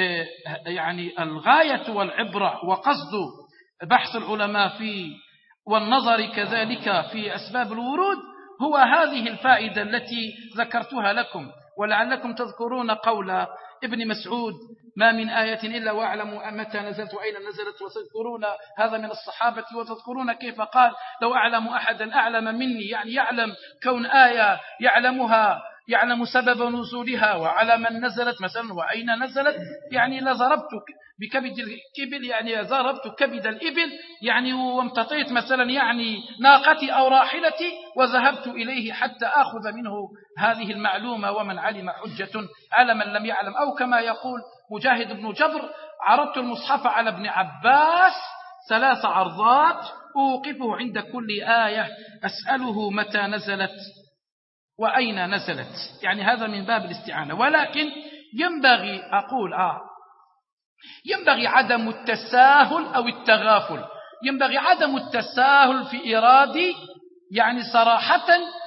يعني الغاية والعبرة وقصد بحث العلماء في والنظر كذلك في أسباب الورود هو هذه الفائدة التي ذكرتها لكم. ولعلكم تذكرون قول ابن مسعود ما من آية إلا وأعلم متى نزلت وأين نزلت، وتذكرون هذا من الصحابة، وتذكرون كيف قال لو أعلم أحدا أعلم مني، يعني يعلم كون آية يعلمها يعلم سبب نزولها وعلى من نزلت مثلا وأين نزلت، يعني لضربت بكبد الإبل، يعني ضربت كبد الإبل يعني وامتطيت مثلا يعني ناقتي أو راحلتي وذهبت إليه حتى أخذ منه هذه المعلومة، ومن علم حجة على من لم يعلم. أو كما يقول مجاهد بن جبر عرضت المصحف على ابن عباس ثلاث عرضات أوقفه عند كل آية أسأله متى نزلت وأين نزلت، يعني هذا من باب الاستعانة. ولكن ينبغي أقول آه ينبغي عدم التساهل أو التغافل، ينبغي عدم التساهل في إيراد يعني صراحة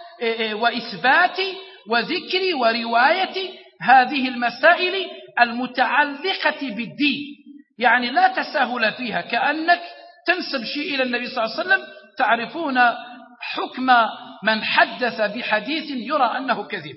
وإثبات وذكر ورواية هذه المسائل المتعلقة بالدين، يعني لا تساهل فيها كأنك تنسب شيء إلى النبي صلى الله عليه وسلم. تعرفون حكم من حدث بحديث يرى أنه كذب،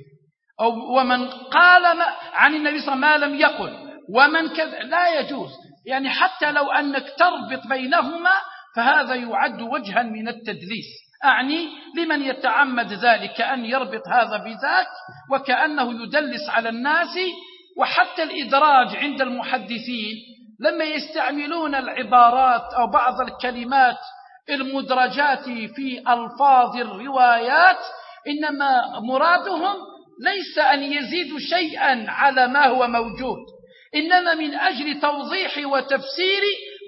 أو ومن قال عن النبي صلى الله عليه وسلم ما لم يقل ومن كذب، لا يجوز. يعني حتى لو أنك تربط بينهما فهذا يعد وجها من التدليس، أعني لمن يتعمد ذلك أن يربط هذا بذاك وكأنه يدلس على الناس. وحتى الإدراج عند المحدثين لما يستعملون العبارات أو بعض الكلمات المدرجات في ألفاظ الروايات إنما مرادهم ليس أن يزيدوا شيئا على ما هو موجود، إنما من أجل توضيح وتفسير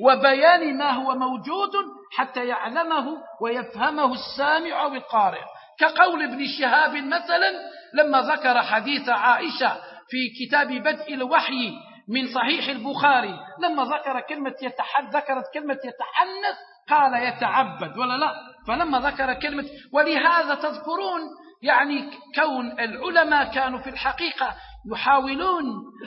وبيان ما هو موجود حتى يعلمه ويفهمه السامع أو القارئ. كقول ابن شهاب مثلا لما ذكر حديث عائشة في كتاب بدء الوحي من صحيح البخاري، لما ذكر كلمة يتحدث ذكرت كلمة يتحنث قال يتعبد ولا لا، فلما ذكر كلمة. ولهذا تذكرون يعني كون العلماء كانوا في الحقيقة يحاولون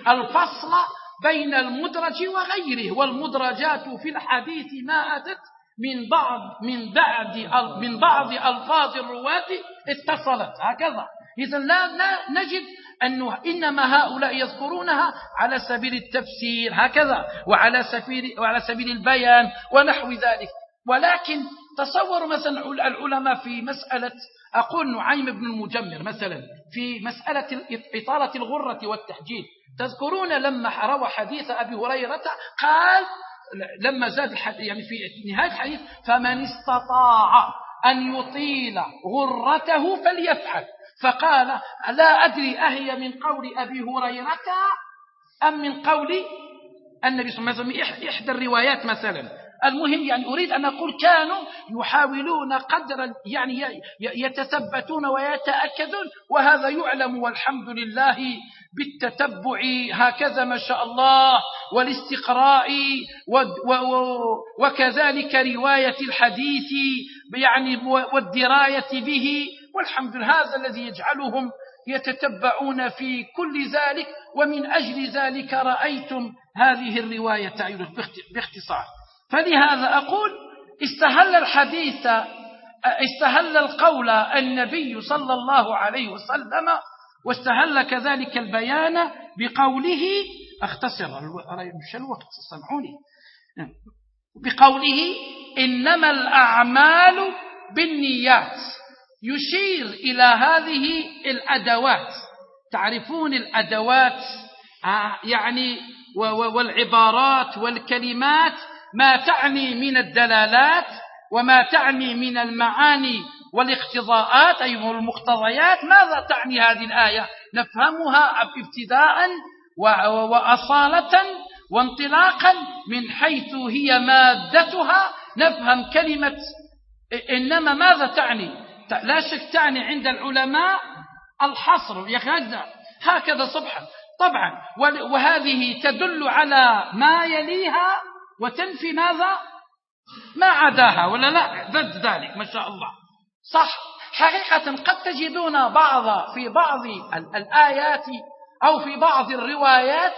الفصل بين المدرج وغيره، والمدرجات في الحديث ما أتت من بعض من بعد من بعض ألفاظ الرواة اتصلت هكذا. إذا لا, لا نجد أنه إنما هؤلاء يذكرونها على سبيل التفسير هكذا وعلى سبيل وعلى سبيل البيان ونحو ذلك. ولكن تصوروا مثلا العلماء في مسألة أقول نعيم بن المجمر مثلا في مسألة إطالة الغرة والتحجيل، تذكرون لما روى حديث أبي هريرة قال لما زاد يعني في نهاية الحديث فمن استطاع أن يطيل غرته فليفعل، فقال لا أدري أهي من قول أبي هريرة أم من قول النبي صلى الله عليه وسلم، إحدى الروايات مثلا. المهم يعني أريد أن أقول كانوا يحاولون قدرا يعني يتثبتون ويتأكدون، وهذا يعلم والحمد لله بالتتبع هكذا ما شاء الله والاستقراء وكذلك رواية الحديث يعني والدراية به، والحمد لله هذا الذي يجعلهم يتتبعون في كل ذلك. ومن أجل ذلك رأيتم هذه الرواية باختصار. فلهذا أقول استهل الحديث استهل القول النبي صلى الله عليه وسلم، واستهل كذلك البيان بقوله، اختصر مش الوقت سامحوني، بقوله إنما الأعمال بالنيات، يشير إلى هذه الأدوات. تعرفون الأدوات يعني والعبارات والكلمات ما تعني من الدلالات وما تعني من المعاني والاقتضاءات أي المقتضيات. ماذا تعني هذه الآية؟ نفهمها ابتداء وأصالة وانطلاقا من حيث هي مادتها. نفهم كلمة إنما ماذا تعني. لا شك تعني عند العلماء الحصر، هكذا صبحا طبعا، وهذه تدل على ما يليها وتنفي ماذا ما عداها، ولا لا ضد ذلك. ما شاء الله صح. حقيقة قد تجدون بعض في بعض الآيات أو في بعض الروايات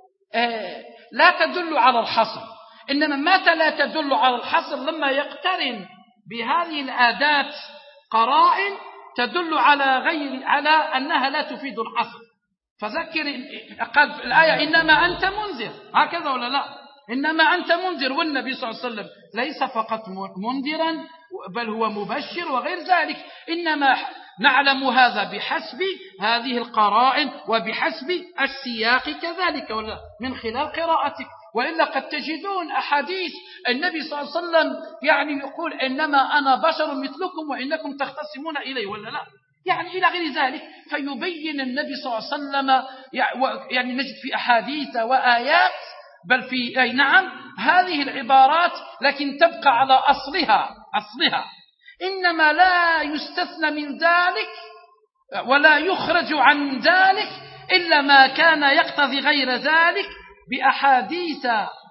لا تدل على الحصر، إنما متى لا تدل على الحصر لما يقترن بهذه الآدات قرائن تدل على غير على أنها لا تفيد الحصر. فذكر قد الآية إنما أنت منذر، هكذا ولا لا؟ إنما أنت منذر، والنبي صلى الله عليه وسلم ليس فقط منذرا بل هو مبشر وغير ذلك. إنما نعلم هذا بحسب هذه القرائن وبحسب السياق كذلك ولا من خلال قراءتك. وإلا قد تجدون أحاديث النبي صلى الله عليه وسلم يعني يقول إنما أنا بشر مثلكم وإنكم تختصمون إلي ولا لا، يعني إلى غير ذلك. فيبين النبي صلى الله عليه وسلم يعني نجد في أحاديث وآيات بل في أي نعم هذه العبارات لكن تبقى على أصلها أصلها إنما لا يستثنى من ذلك ولا يخرج عن ذلك إلا ما كان يقتضي غير ذلك بأحاديث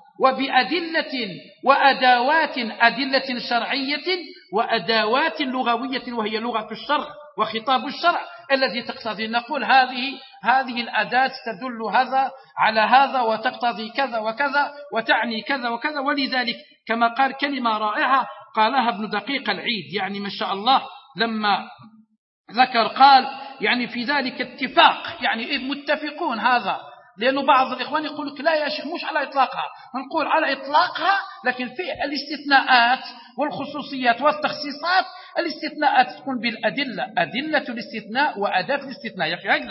وبأدلة وأدوات، أدلة شرعية وأدوات لغوية وهي لغة الشرع وخطاب الشرع الذي تقتضي. نقول هذه هذه الأداة تدل هذا على هذا وتقتضي كذا وكذا وتعني كذا وكذا. ولذلك كما قال كلمة رائعة قالها ابن دقيق العيد يعني ما شاء الله لما ذكر قال يعني في ذلك اتفاق، يعني متفقون هذا، لأنه بعض الإخوان يقول لك لا يا شيخ مش على إطلاقها، نقول على إطلاقها لكن في الاستثناءات والخصوصيات والتخصيصات. الاستثناءات تكون بالأدلة، أدلة الاستثناء وأداة الاستثناء يا أخي هكذا.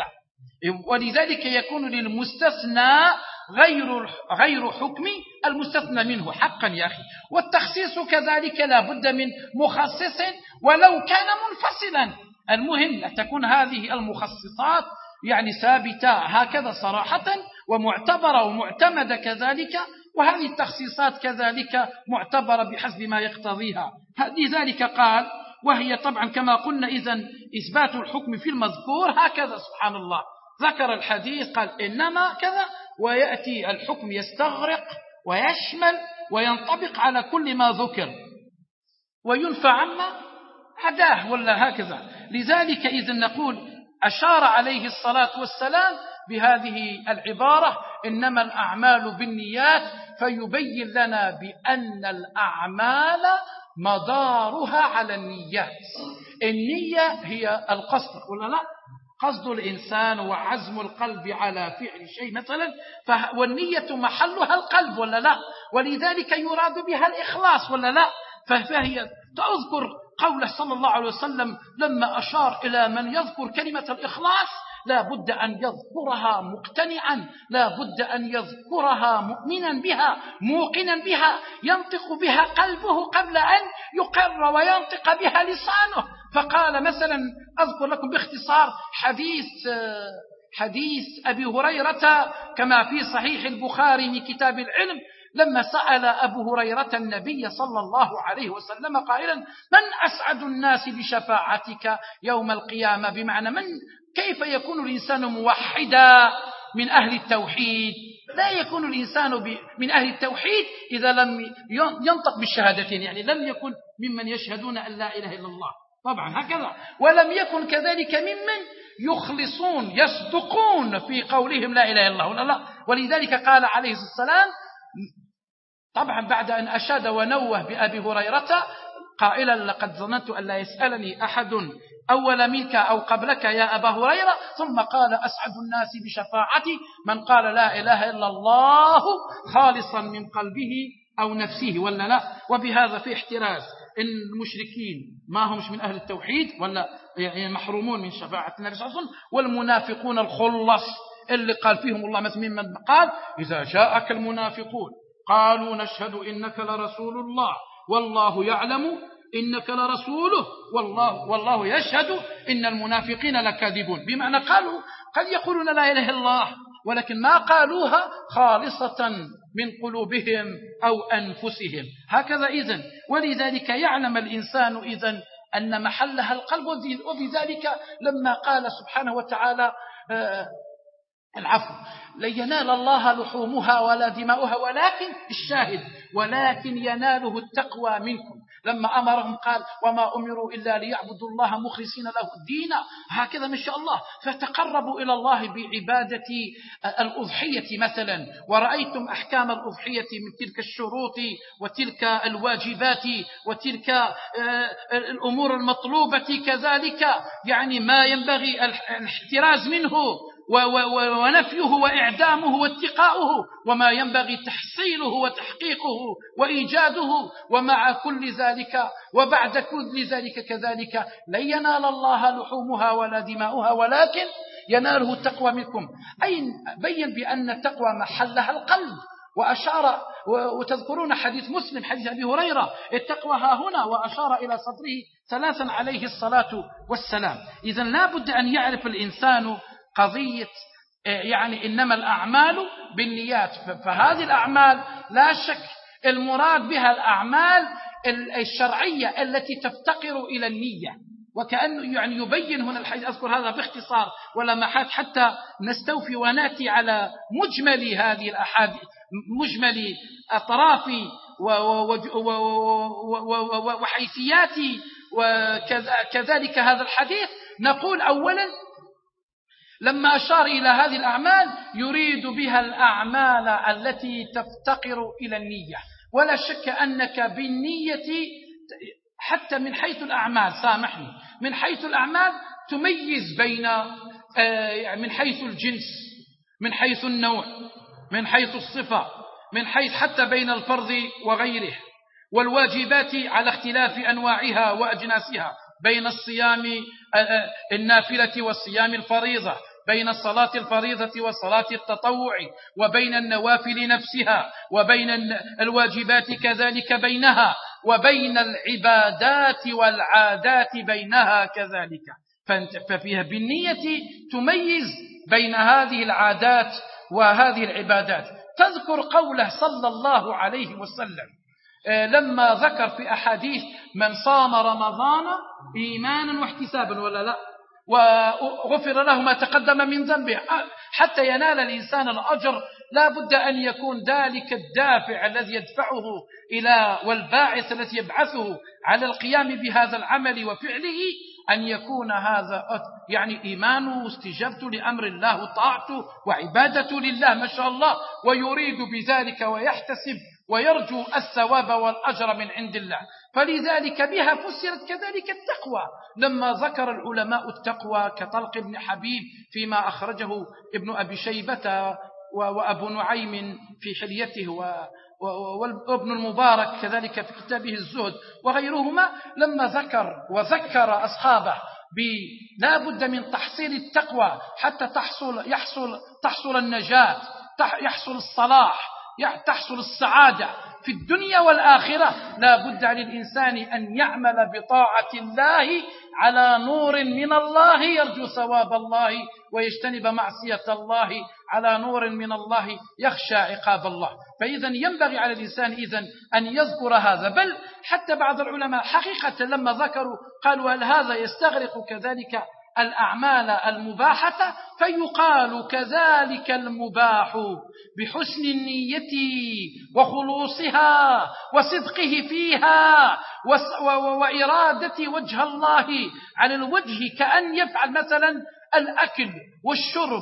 ولذلك يكون للمستثنى غير غير حكم المستثنى منه حقا يا أخي. والتخصيص كذلك لا بد من مخصص ولو كان منفصلا. المهم أن تكون هذه المخصصات يعني ثابتة هكذا صراحة ومعتبرة ومعتمدة كذلك، وهذه التخصيصات كذلك معتبرة بحسب ما يقتضيها. لذلك قال وهي طبعا كما قلنا إذن إثبات الحكم في المذكور هكذا سبحان الله. ذكر الحديث قال إنما كذا ويأتي الحكم يستغرق ويشمل وينطبق على كل ما ذكر وينفع عما عداه ولا هكذا. لذلك إذن نقول أشار عليه الصلاة والسلام بهذه العبارة إنما الأعمال بالنيات، فيبين لنا بأن الأعمال مدارها على النيات. النية هي القصد ولا لا؟ قصد الإنسان وعزم القلب على فعل شيء مثلا، والنية محلها القلب ولا لا؟ ولذلك يراد بها الإخلاص ولا لا؟ فهي تذكر قوله صلى الله عليه وسلم لما أشار إلى من يذكر كلمة الإخلاص لا بد أن يذكرها مقتنعا، لا بد أن يذكرها مؤمنا بها موقنا بها، ينطق بها قلبه قبل أن يقر وينطق بها لسانه. فقال مثلا أذكر لكم باختصار حديث حديث أبي هريرة كما في صحيح البخاري من كتاب العلم لما سأل أبو هريرة النبي صلى الله عليه وسلم قائلا من أسعد الناس بشفاعتك يوم القيامة، بمعنى من كيف يكون الإنسان موحدا من أهل التوحيد؟ لا يكون الإنسان من أهل التوحيد إذا لم ينطق بالشهادتين، يعني لم يكن ممن يشهدون أن لا إله إلا الله طبعا هكذا، ولم يكن كذلك ممن يخلصون يصدقون في قولهم لا إله إلا الله ولا لا. ولذلك قال عليه السلام طبعا بعد أن أشاد ونوه بأبي هريرة قائلا لقد ظننت أن لا يسألني أحد أول منك أو قبلك يا أبا هريرة، ثم قال أسعد الناس بشفاعتي من قال لا إله إلا الله خالصا من قلبه أو نفسه ولا لا. وبهذا في احتراز إن المشركين ما همش من أهل التوحيد ولا يعني محرومون من شفاعة النبي صلى الله عليه وسلم، والمنافقون الخلص اللي قال فيهم الله مثل من قال إذا جاءك المنافقون قالوا نشهد إنك لرسول الله والله يعلم إنك لرسوله والله, والله يشهد إن المنافقين لكاذبون. بمعنى قالوا قد يقولون لا إله إلا الله ولكن ما قالوها خالصة من قلوبهم أو أنفسهم هكذا إذن. ولذلك يعلم الإنسان إذن أن محلها القلب. وبذلك لما قال سبحانه وتعالى آه العفو لن ينال الله لحومها ولا دماؤها ولكن الشاهد ولكن يناله التقوى منكم. لما أمرهم قال وما أمروا إلا ليعبدوا الله مخلصين له الدين هكذا ما شاء الله. فتقربوا إلى الله بعبادة الأضحية مثلا، ورأيتم أحكام الأضحية من تلك الشروط وتلك الواجبات وتلك الأمور المطلوبة كذلك، يعني ما ينبغي الاحتراز منه ونفيه وإعدامه واتقاؤه، وما ينبغي تحصيله وتحقيقه وإيجاده. ومع كل ذلك وبعد كل ذلك كذلك لن ينال الله لحومها ولا دماؤها ولكن يناله التقوى منكم. أي بين بأن التقوى محلها القلب. وأشار وتذكرون حديث مسلم حديث أبي هريرة التقوى ها هنا، وأشار إلى صدره ثلاثا عليه الصلاة والسلام. إذن لا بد أن يعرف الإنسان قضية يعني إنما الأعمال بالنيات. فهذه الأعمال لا شك المراد بها الأعمال الشرعية التي تفتقر إلى النية. وكأنه يعني يبين هنا الحديث، أذكر هذا باختصار ولا محات حتى نستوفي وناتي على مجمل هذه الأحاديث مجمل أطراف وحيثيات وكذلك هذا الحديث. نقول أولا لما أشار إلى هذه الأعمال يريد بها الأعمال التي تفتقر إلى النية. ولا شك أنك بالنية حتى من حيث الأعمال سامحني من حيث الأعمال تميز بين من حيث الجنس من حيث النوع من حيث الصفة من حيث حتى بين الفرض وغيره، والواجبات على اختلاف أنواعها وأجناسها، بين الصيام النافلة والصيام الفريضة، بين الصلاة الفريضة والصلاة التطوع، وبين النوافل نفسها، وبين الواجبات كذلك بينها، وبين العبادات والعادات بينها كذلك. ففيها بالنية تميز بين هذه العادات وهذه العبادات. تذكر قوله صلى الله عليه وسلم لما ذكر في أحاديث من صام رمضان إيمانا واحتسابا ولا لا وغفر له ما تقدم من ذنبه. حتى ينال الإنسان الأجر لا بد أن يكون ذلك الدافع الذي يدفعه إلى والباعث الذي يبعثه على القيام بهذا العمل وفعله أن يكون هذا يعني إيمانه واستجابته لأمر الله وطاعته وعبادته لله ما شاء الله، ويريد بذلك ويحتسب ويرجو الثواب والأجر من عند الله. فلذلك بها فسرت كذلك التقوى لما ذكر العلماء التقوى كطلق بن حبيب فيما أخرجه ابن أبي شيبة وأبو نعيم في حليته وابن المبارك كذلك في كتابه الزهد وغيرهما، لما ذكر وذكر أصحابه بلا بد من تحصيل التقوى حتى تحصل يحصل تحصل النجاة، يحصل الصلاح، تحصل السعادة في الدنيا والآخرة. لا بد للإنسان أن يعمل بطاعة الله على نور من الله يرجو ثواب الله ويجتنب معصية الله على نور من الله يخشى عقاب الله. فإذا ينبغي على الإنسان إذن أن يذكر هذا. بل حتى بعض العلماء حقيقة لما ذكروا قالوا هل هذا يستغرق كذلك الأعمال المباحة؟ فيقال كذلك المباح بحسن النية وخلوصها وصدقه فيها وإرادة وجه الله على الوجه، كأن يفعل مثلا الأكل والشرب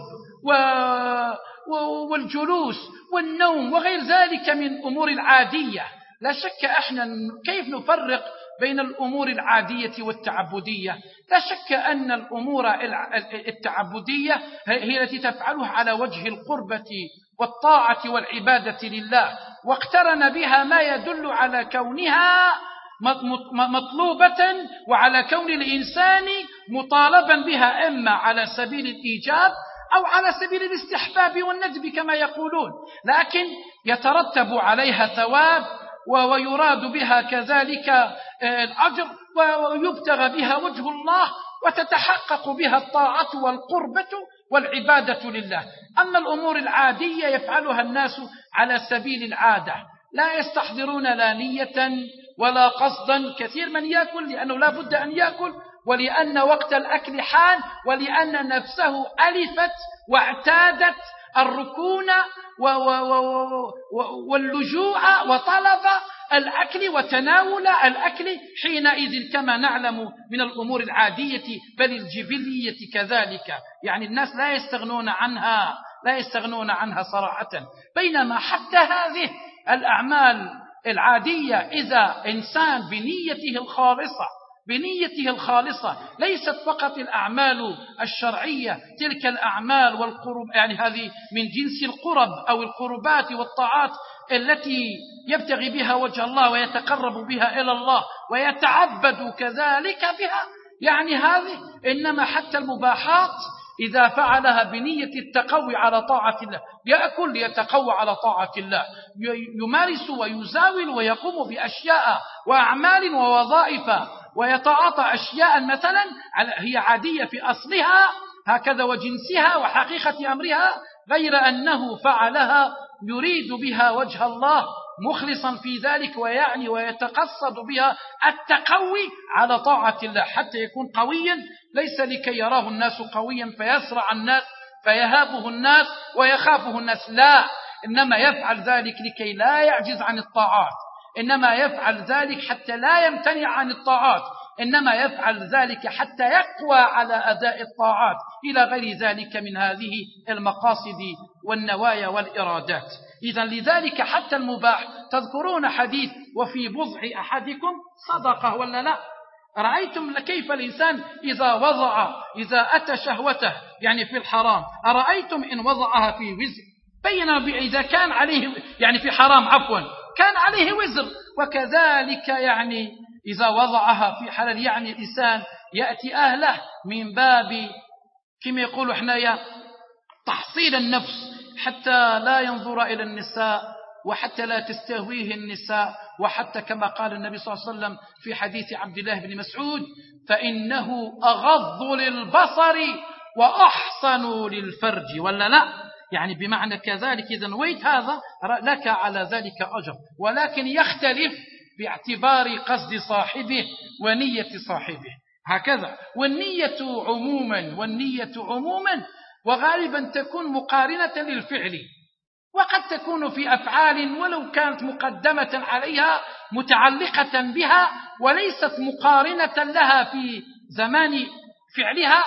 والجلوس والنوم وغير ذلك من أمور العادية. لا شك احنا كيف نفرق بين الأمور العادية والتعبدية. لا شك أن الأمور التعبدية هي التي تفعلها على وجه القربة والطاعة والعبادة لله، واقترن بها ما يدل على كونها مطلوبة وعلى كون الإنسان مطالبا بها، إما على سبيل الإيجاب أو على سبيل الاستحباب والندب كما يقولون، لكن يترتب عليها ثواب ويراد بها كذلك الأجر ويبتغى بها وجه الله وتتحقق بها الطاعة والقربة والعبادة لله. أما الأمور العادية يفعلها الناس على سبيل العادة، لا يستحضرون لا نية ولا قصدا. كثير من يأكل لأنه لا بد أن يأكل، ولأن وقت الأكل حان، ولأن نفسه ألفت واعتادت الركون واللجوع وطلب الأكل وتناول الأكل حينئذ كما نعلم من الأمور العادية بل الجبلية كذلك. يعني الناس لا يستغنون عنها لا يستغنون عنها صراحة. بينما حتى هذه الأعمال العادية إذا إنسان بنيته الخالصة بنيته الخالصة ليست فقط الأعمال الشرعية، تلك الأعمال والقرب، يعني هذه من جنس القرب أو القربات والطاعات التي يبتغي بها وجه الله ويتقرب بها إلى الله ويتعبد كذلك بها، يعني هذه. إنما حتى المباحات إذا فعلها بنية التقوي على طاعة الله، يأكل ليتقوى على طاعة الله، يمارس ويزاول ويقوم بأشياء وأعمال ووظائف ويتعاطى أشياء مثلا هي عادية في أصلها هكذا وجنسها وحقيقة أمرها، غير أنه فعلها يريد بها وجه الله مخلصا في ذلك، ويعني ويتقصد بها التقوي على طاعة الله حتى يكون قويا، ليس لكي يراه الناس قويا فيسرع الناس فيهابه الناس ويخافه الناس، لا، إنما يفعل ذلك لكي لا يعجز عن الطاعات، إنما يفعل ذلك حتى لا يمتنع عن الطاعات، إنما يفعل ذلك حتى يقوى على أداء الطاعات إلى غير ذلك من هذه المقاصد والنوايا والإرادات. إذن لذلك حتى المباح، تذكرون حديث وفي بضع أحدكم صدقة ولا لا؟ رأيتم كيف الإنسان إذا وضع إذا أتى شهوته يعني في الحرام، أرأيتم إن وضعها في وزر بين إذا كان عليه يعني في حرام عفوا كان عليه وزر، وكذلك يعني إذا وضعها في حلال يعني الإنسان يأتي أهله من باب كما يقول إحنا تحصيل النفس حتى لا ينظر إلى النساء وحتى لا تستهويه النساء، وحتى كما قال النبي صلى الله عليه وسلم في حديث عبد الله بن مسعود فإنه أغض للبصر وأحصن للفرج ولا لا؟ يعني بمعنى كذلك إذا نويت هذا لك على ذلك أجر، ولكن يختلف باعتبار قصد صاحبه ونية صاحبه هكذا. والنية عموما والنية عموما وغالبا تكون مقارنة للفعل، وقد تكون في أفعال ولو كانت مقدمة عليها متعلقة بها وليست مقارنة لها في زمان فعلها،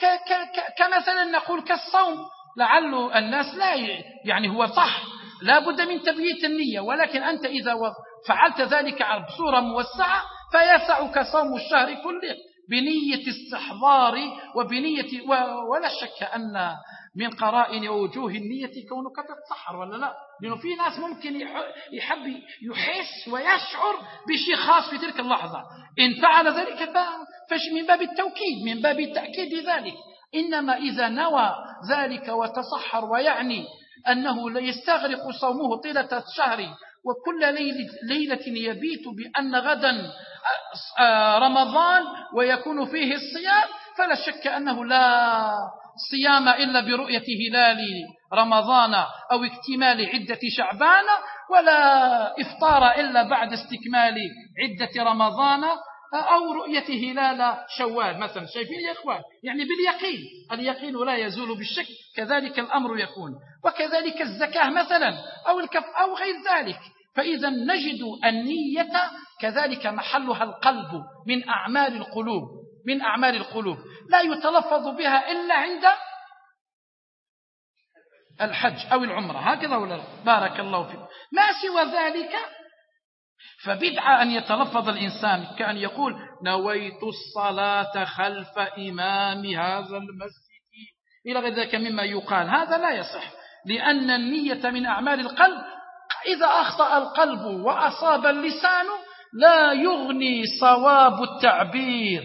كمثلا نقول كالصوم، لعل الناس لا يعني هو صح لا بد من تبييت النية، ولكن أنت إذا فعلت ذلك بصورة موسعة فيسعك صوم الشهر كله بنية استحضار وبنية، ولا شك أن من قرائن ووجوه النية كونك تتسحر ولا لا؟ لأنه في ناس ممكن يحب يحس ويشعر بشيء خاص في تلك اللحظة، إن فعل ذلك فش من باب التوكيد من باب تأكيد ذلك. إنما إذا نوى ذلك وتصحر ويعني أنه لا يستغرق صومه طيلة الشهر وكل ليلة, ليلة يبيت بأن غدا رمضان ويكون فيه الصيام، فلا شك أنه لا صيام إلا برؤية هلال رمضان أو اكتمال عدة شعبان، ولا إفطار إلا بعد استكمال عدة رمضان أو رؤية هلال شوال مثلا. شايفين يا إخوان؟ يعني باليقين، اليقين لا يزول بالشك، كذلك الأمر يكون. وكذلك الزكاة مثلا أو الكف أو غير ذلك. فإذا نجد النية كذلك محلها القلب من أعمال القلوب من أعمال القلوب لا يتلفظ بها إلا عند الحج أو العمرة هكذا ولا لا؟ بارك الله فيك. ما سوى ذلك فبدعة أن يتلفظ الإنسان كأن يقول نويت الصلاة خلف إمام هذا المسجد إلى غير ذلك مما يقال. هذا لا يصح، لأن النية من أعمال القلب. إذا أخطأ القلب وأصاب اللسان لا يغني صواب التعبير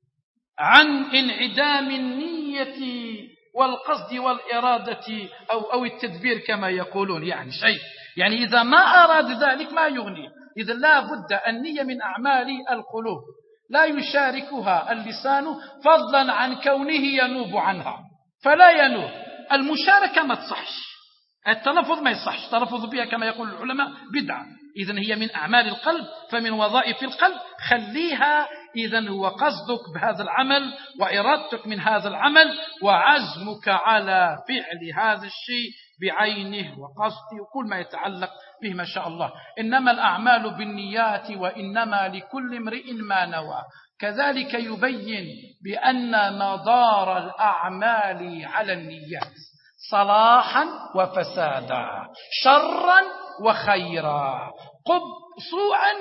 عن انعدام النية والقصد والإرادة أو, أو التدبير كما يقولون، يعني شيء، يعني إذا ما أراد ذلك ما يغني. إذا لا بد النية من أعمال القلوب لا يشاركها اللسان، فضلا عن كونه ينوب عنها، فلا ينوب. المشاركة ما تصحش، التلفظ ما يصحش، التلفظ بها كما يقول العلماء بدعة. إذن هي من أعمال القلب، فمن وظائف القلب خليها. إذن هو قصدك بهذا العمل وإرادتك من هذا العمل وعزمك على فعل هذا الشيء بعينه وقصده وكل ما يتعلق به ما شاء الله. إنما الأعمال بالنيات وإنما لكل امرئ ما نوى. كذلك يبين بأن مدار الأعمال على النيات، صلاحا وفسادا، شرا وخيرا، قب سوءا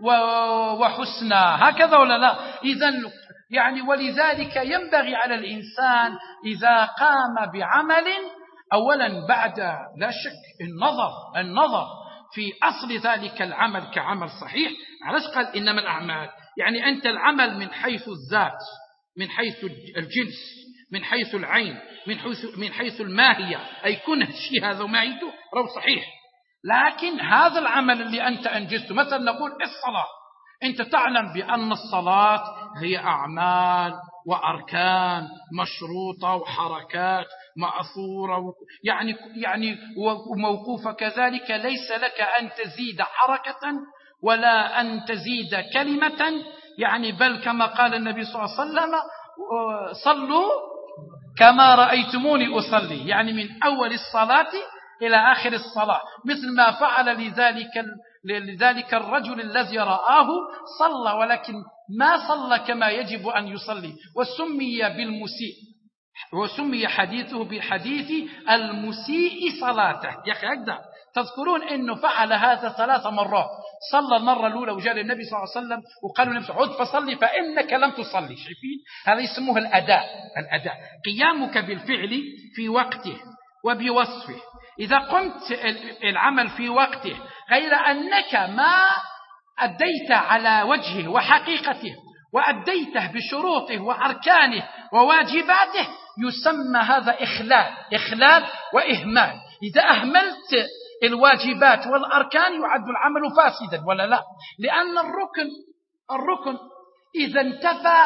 وحسنا، هكذا ولا لا؟ إذن يعني ولذلك ينبغي على الإنسان إذا قام بعمل أولا بعد لا شك النظر النظر في أصل ذلك العمل كعمل صحيح. علاش قال إنما الأعمال؟ يعني أنت العمل من حيث الذات، من حيث الجنس، من حيث العين، من حيث من حيث الماهية، أي كنه الشيء هذا وماهيته رو صحيح. لكن هذا العمل اللي أنت أنجزته، مثلا نقول الصلاة، أنت تعلم بأن الصلاة هي أعمال وأركان مشروطة وحركات مأثورة، يعني يعني وموقوفة كذلك، ليس لك أن تزيد حركة ولا أن تزيد كلمة، يعني بل كما قال النبي صلى الله عليه وسلم صلوا كما رأيتموني أصلي، يعني من أول الصلاة إلى آخر الصلاة، مثل ما فعل لذلك لذلك الرجل الذي رآه صلى، ولكن ما صلى كما يجب أن يصلي، وسمي بالمسيء، وسمي حديثه بحديث المسيء صلاته. يا أخي هكذا تذكرون أنه فعل هذا ثلاث مرات، صلى المرة الأولى وجاء للنبي صلى الله عليه وسلم وقالوا النبي عد فصلي فإنك لم تصلي. شايفين؟ هذا يسموه الأداء. الأداء قيامك بالفعل في وقته وبوصفه. إذا قمت العمل في وقته غير أنك ما أديت على وجهه وحقيقته وأديته بشروطه وأركانه وواجباته، يسمى هذا إخلال إخلال وإهمال. إذا أهملت الواجبات والأركان يعد العمل فاسدا ولا لا؟ لأن الركن الركن إذا انتفى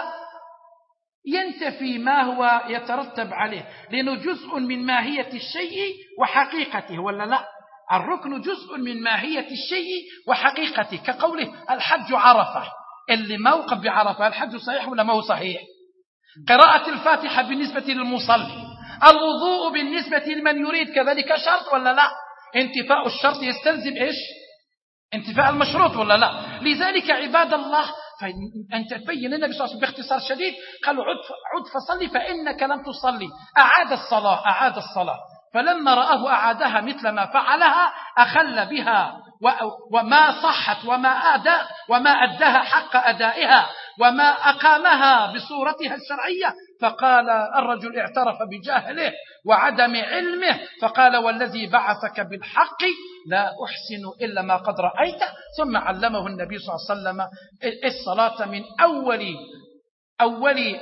ينتفي ما هو يترتب عليه، لأنه جزء من ماهية الشيء وحقيقته ولا لا؟ الركن جزء من ماهية الشيء وحقيقته، كقوله الحج عرفة، اللي موقف بعرفة الحج صحيح ولا ما هو صحيح؟ قراءة الفاتحة بالنسبة للمصلي، الوضوء بالنسبة لمن يريد كذلك شرط ولا لا؟ انتفاء الشرط يستلزم إيش؟ انتفاء المشروط ولا لا؟ لذلك عباد الله فأنت تبين النبي صلى الله عليه وسلم باختصار شديد قالوا عد, عد فصلي فإنك لم تصلي. أعاد الصلاة أعاد الصلاة فلما رآه أعادها مثل ما فعلها أخل بها وما صحت وما أدى وما أداها حق أدائها وما أقامها بصورتها الشرعية. فقال الرجل اعترف بجهله وعدم علمه، فقال والذي بعثك بالحق لا أحسن إلا ما قد رأيت. ثم علمه النبي صلى الله عليه وسلم الصلاة من أول أول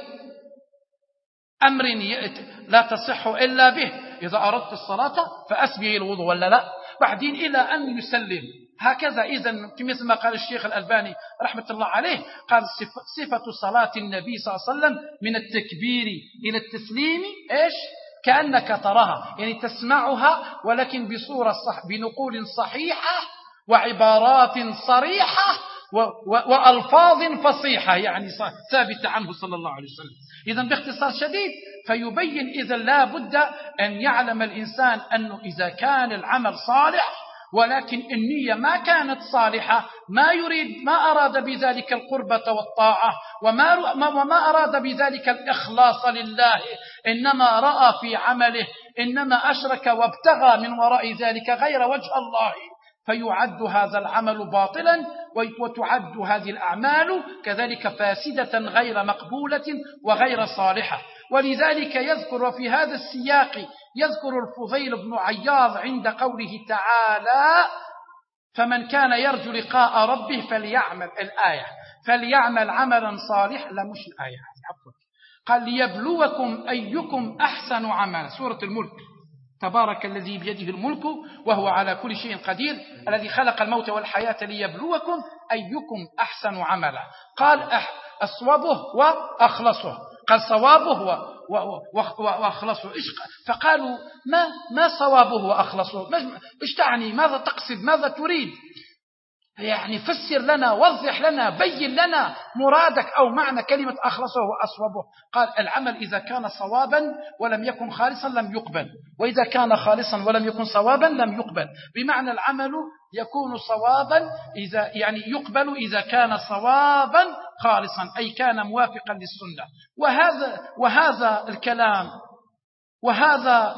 أمر لا تصح إلا به. إذا أردت الصلاة فأسبغ الوضوء ولا لا، بعدين إلى أن يسلم. هكذا إذن مثل ما قال الشيخ الألباني رحمة الله عليه، قال صفة صلاة النبي صلى الله عليه وسلم من التكبير إلى التسليم إيش؟ كأنك تراها، يعني تسمعها ولكن بصورة صح بنقول صحيحة وعبارات صريحة وألفاظ فصيحة، يعني ثابتة عنه صلى الله عليه وسلم. إذن باختصار شديد فيبين إذا لا بد أن يعلم الإنسان أنه إذا كان العمل صالح ولكن النية ما كانت صالحة، ما يريد ما أراد بذلك القربة والطاعة وما, وما أراد بذلك الإخلاص لله، إنما رأى في عمله إنما أشرك وابتغى من وراء ذلك غير وجه الله، فيعد هذا العمل باطلا وتعد هذه الأعمال كذلك فاسدة غير مقبولة وغير صالحة. ولذلك يذكر وفي هذا السياق يذكر الفضيل بن عياض عند قوله تعالى فمن كان يرجو لقاء ربه فليعمل الآية فليعمل عملا صالحا، لا مش الآية عفوا، قال ليبلوكم أيكم أحسن عملا، سورة الملك، تبارك الذي بيده الملك وهو على كل شيء قدير الذي خلق الموت والحياة ليبلوكم أيكم أحسن عملا. قال أصوبه وأخلصه، قال صوابه وأخلصه. فقالوا ما ما صوابه وأخلصه، إيش تعني، ماذا تقصد، ماذا تريد، يعني فسر لنا، وضح لنا، بين لنا مرادك أو معنى كلمة أخلصه وأصوبه. قال العمل إذا كان صوابا ولم يكن خالصا لم يقبل، وإذا كان خالصا ولم يكن صوابا لم يقبل، بمعنى العمل يكون صوابا إذا يعني يقبل إذا كان صوابا خالصا، أي كان موافقا للسنة. وهذا وهذا الكلام وهذا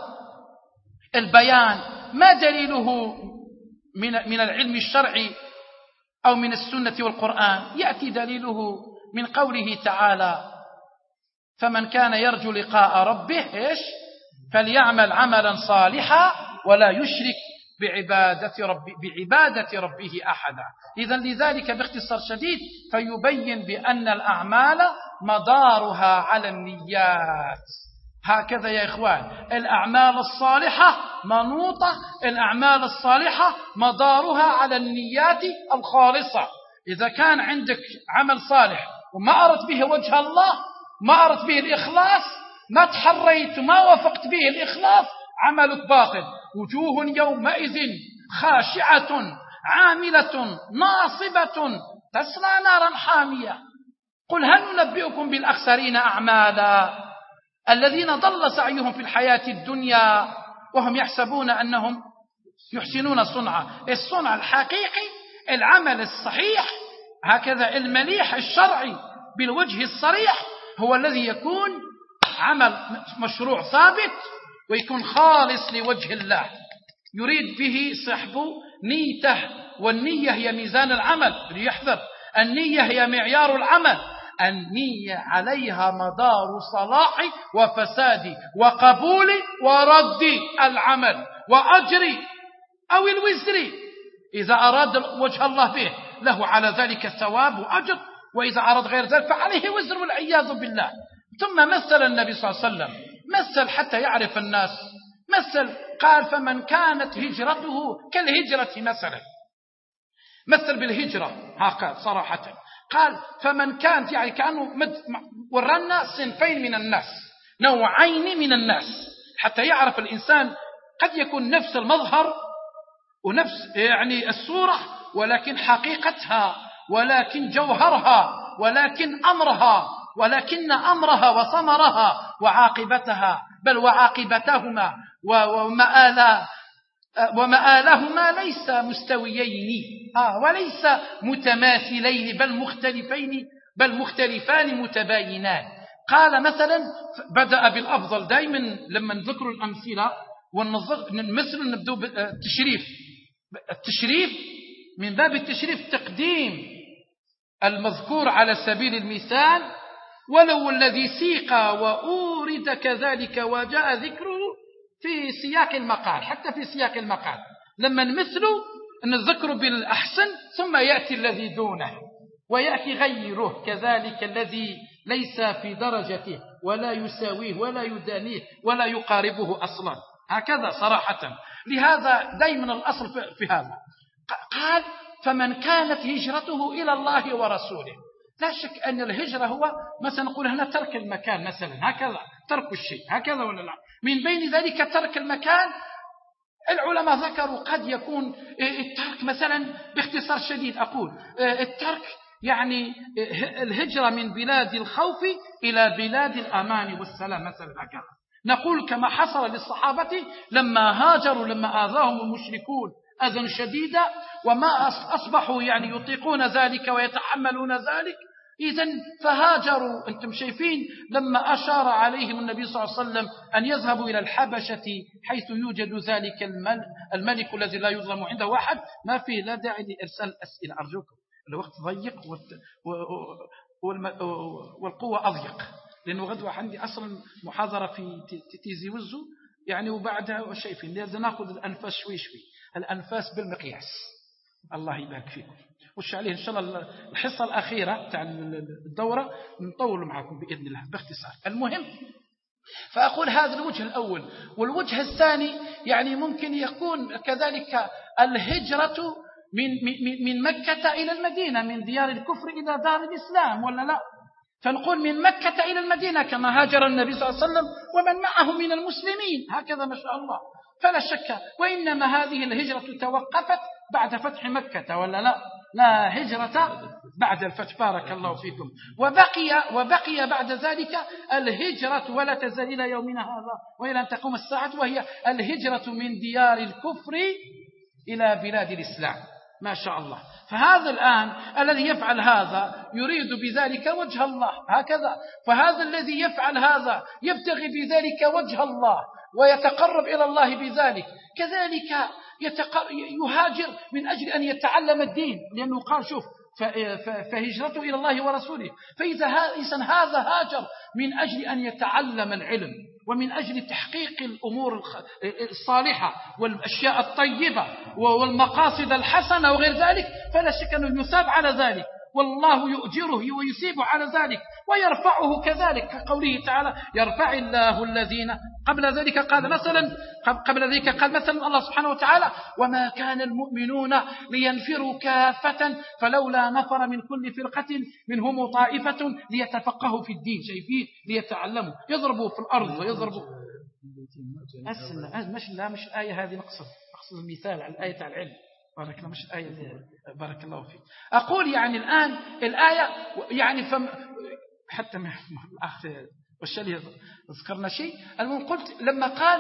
البيان ما دليله من من العلم الشرعي أو من السنة والقرآن؟ يأتي دليله من قوله تعالى فمن كان يرجو لقاء ربه إيش فليعمل عملا صالحا ولا يشرك بعبادة ربه, بعبادة ربه أحدا. إذن لذلك باختصار شديد فيبين بأن الأعمال مدارها على النيات. هكذا يا إخوان الأعمال الصالحة منوطة، الأعمال الصالحة مدارها على النيات الخالصة. إذا كان عندك عمل صالح وما أردت به وجه الله، ما أردت به الإخلاص، ما تحريت ما وافقت به الإخلاص، عملك باطل. وجوه يومئذ خاشعة عاملة ناصبة تسلى نارا حامية. قل هل ننبئكم بالأخسرين أعمالا الذين ضل سعيهم في الحياة الدنيا وهم يحسبون أنهم يحسنون صنعا. الصنع الحقيقي العمل الصحيح هكذا المليح الشرعي بالوجه الصريح هو الذي يكون عمل مشروع ثابت ويكون خالص لوجه الله يريد به صاحبه نيته. والنية هي ميزان العمل، ليحذر النية هي معيار العمل. النية عليها مدار صلاح وفساد وقبول ورد العمل وأجر أو الوزر. إذا أراد وجه الله به له على ذلك ثواب وأجر، وإذا أراد غير ذلك فعليه وزر والعياذ بالله. ثم مثل النبي صلى الله عليه وسلم، مثل حتى يعرف الناس، مثل قال فمن كانت هجرته كالهجرة مثلا، مثل بالهجرة هكذا صراحة. قال فمن كانت يعني كأنه ورانا صنفين من الناس، نوعين من الناس، حتى يعرف الإنسان قد يكون نفس المظهر ونفس يعني الصورة ولكن حقيقتها ولكن جوهرها ولكن أمرها ولكن أمرها وثمرها وعاقبتها بل وعاقبتهما ومآلا ومآلهما ليس مستويين آه وليس متماثلين بل مختلفين بل مختلفان متباينان. قال مثلا بدأ بالأفضل دائما لما نذكر الأمثلة ونمثل نبدأ بالتشريف. التشريف من باب التشريف تقديم المذكور على سبيل المثال ولو الذي سيق وأورد كذلك وجاء ذكره في سياق المقال، حتى في سياق المقال لما نمثله نذكر بالأحسن ثم يأتي الذي دونه ويأتي غيره كذلك الذي ليس في درجته ولا يساويه ولا يدانيه ولا يقاربه أصلا. هكذا صراحة. لهذا دائما الأصل في هذا. قال فمن كانت هجرته إلى الله ورسوله. لا شك أن الهجرة هو مثلا نقول هنا ترك المكان مثلا، هكذا ترك الشيء هكذا ولا لا. من بين ذلك ترك المكان العلماء ذكروا قد يكون الترك مثلا باختصار شديد أقول الترك يعني الهجرة من بلاد الخوف إلى بلاد الأمان والسلام مثلا هكذا. نقول كما حصل للصحابة لما هاجروا لما آذاهم المشركون أذى شديدا وما أصبحوا يعني يطيقون ذلك ويتحملون ذلك، إذن فهاجروا. أنتم شايفين لما أشار عليهم النبي صلى الله عليه وسلم أن يذهبوا إلى الحبشة حيث يوجد ذلك الملك الذي لا يظلم عنده واحد، ما فيه لا داعي لإرسال أسئلة أرجوكم الوقت ضيق والقوة أضيق، لأنه غدوة عندي أصلا محاضرة في تيزي وزو يعني، وبعدها شايفين لازم ناخذ الأنفاس شوي شوي، الأنفاس بالمقياس. الله يبارك فيكم. وش عليه إن شاء الله الحصة الأخيرة تاع الدورة نطول معكم بإذن الله باختصار. المهم، فأقول هذا الوجه الأول. والوجه الثاني يعني ممكن يكون كذلك الهجرة من من من مكة إلى المدينة، من ديار الكفر إلى دار الإسلام، ولا لا؟ فنقول من مكة إلى المدينة كما هاجر النبي صلى الله عليه وسلم ومن معه من المسلمين، هكذا ما شاء الله. فلا شك، وإنما هذه الهجرة توقفت بعد فتح مكة، ولا لا؟ لا هجرة بعد الفتح، بارك الله فيكم. وبقي وبقي بعد ذلك الهجرة، ولا تزال إلى يومنا هذا وإلى أن تقوم الساعة، وهي الهجرة من ديار الكفر إلى بلاد الإسلام، ما شاء الله. فهذا الآن الذي يفعل هذا يريد بذلك وجه الله، هكذا. فهذا الذي يفعل هذا يبتغي بذلك وجه الله ويتقرب إلى الله بذلك، كذلك يهاجر من أجل أن يتعلم الدين، لأنه قال شوف فهجرته إلى الله ورسوله. فإذا هذا هاجر من أجل أن يتعلم العلم ومن أجل تحقيق الأمور الصالحة والأشياء الطيبة والمقاصد الحسنة وغير ذلك، فلا شك أنه يثاب على ذلك، والله يؤجره ويثيبه على ذلك ويرفعه كذلك، كقوله تعالى يرفع الله الذين. قبل ذلك قال مثلا قبل ذلك قال مثلا الله سبحانه وتعالى وما كان المؤمنون لينفروا كافة فلولا نفر من كل فرقة منهم طائفة ليتفقهوا في الدين، شايفين، ليتعلموا، يضربوا في الأرض ويضربوا. أسمع مش لا مش الآية هذه، نقصد نقصد المثال على الآية على العلم، بارك الله، مش الآية دي. بارك الله فيك. أقول يعني الآن الآية يعني فم حتى ما الأخ والشلي ذكرنا شيء. المهم قلت لما قال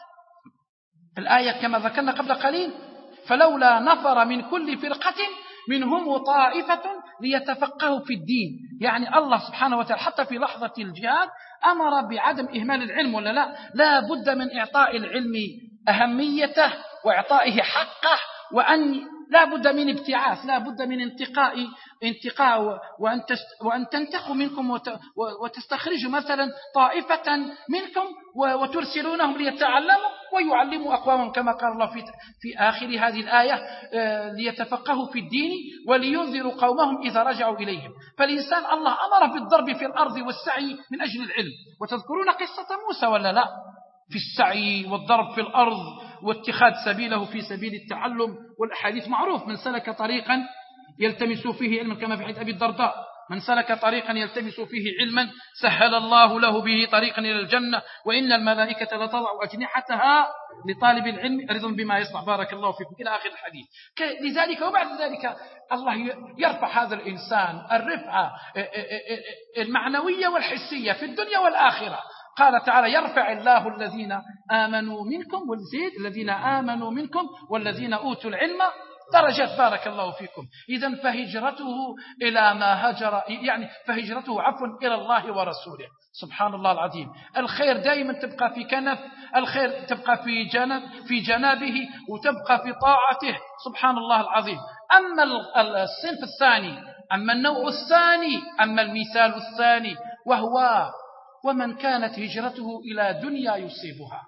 الآية كما ذكرنا قبل قليل فلولا نفر من كل فرقة منهم طائفة ليتفقهوا في الدين، يعني الله سبحانه وتعالى حتى في لحظة الجهاد أمر بعدم إهمال العلم، ولا لا؟ لا بد من إعطاء العلم أهميته وإعطائه حقه، وأن لا بد من ابتعاث، لا بد من انتقاء انتقاء وأن وأن تنتقوا منكم وتستخرجوا مثلا طائفة منكم وترسلونهم ليتعلموا ويعلموا أقوامهم، كما قال الله في في آخر هذه الآية ليتفقهوا في الدين ولينذروا قومهم إذا رجعوا إليهم. فالإنسان الله أمر بالضرب في الأرض والسعي من أجل العلم. وتذكرون قصة موسى ولا لا؟ في السعي والضرب في الأرض واتخاذ سبيله في سبيل التعلم. والأحاديث معروف من سلك طريقا يلتمس فيه علما، كما في حديث أبي الدرداء من سلك طريقا يلتمس فيه علما سهل الله له به طريقا إلى الجنة وإن الملائكة لتضع أجنحتها لطالب العلم رضا بما يصنع. بارك الله فيكم إلى آخر الحديث. لذلك وبعد ذلك الله يرفع هذا الإنسان الرفعة المعنوية والحسية في الدنيا والآخرة. قال تعالى يرفع الله الذين آمنوا منكم والزيد الذين آمنوا منكم والذين أوتوا العلم درجات. بارك الله فيكم. إذن فهجرته إلى ما هجر، يعني فهجرته عفوا إلى الله ورسوله. سبحان الله العظيم. الخير دائما تبقى في كنف، الخير تبقى في جنب في جنابه وتبقى في طاعته. سبحان الله العظيم. أما الصنف الثاني، أما النوع الثاني، أما المثال الثاني، وهو ومن كانت هجرته إلى دنيا يصيبها،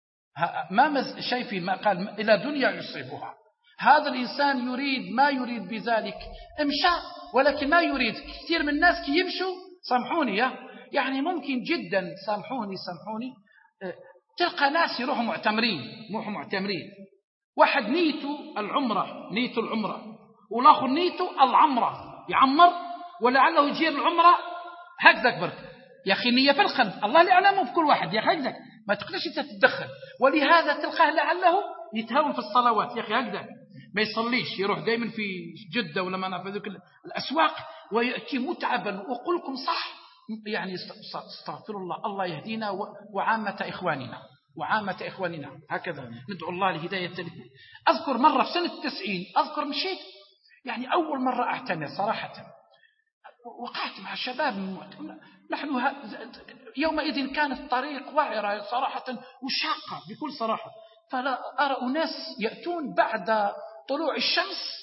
ما شايفين ما قال إلى دنيا يصيبها. هذا الإنسان يريد ما يريد بذلك امشى، ولكن ما يريد. كثير من الناس كي يمشوا سامحوني يعني ممكن جدا سامحوني سامحوني تلقى ناس يروحوا معتمرين يروحوا معتمرين واحد نيته العمرة نيته العمرة والآخر نيته العمرة يعمر ولعله يجير العمرة هكذا برك. يا أخي النية في القلب، الله اللي يعلمه في كل واحد. يا أخي هكذا ما تقدرش تتدخل. ولهذا تلقاه لعله يتهاون في الصلوات. يا أخي هكذا ما يصليش، يروح دائما في جدة ولا ما في ذوك الأسواق ويأتي متعبا. وأقول لكم صح يعني استغفر الله، الله يهدينا وعامة إخواننا وعامة إخواننا هكذا ندعو الله لهداية. أذكر مرة في سنة التسعين أذكر مشيت يعني أول مرة أعتمر صراحة، وقعت مع شباب نحن يومئذ كانت الطريق وعرة صراحة وشاقة بكل صراحة. فلا أرى أناس يأتون بعد طلوع الشمس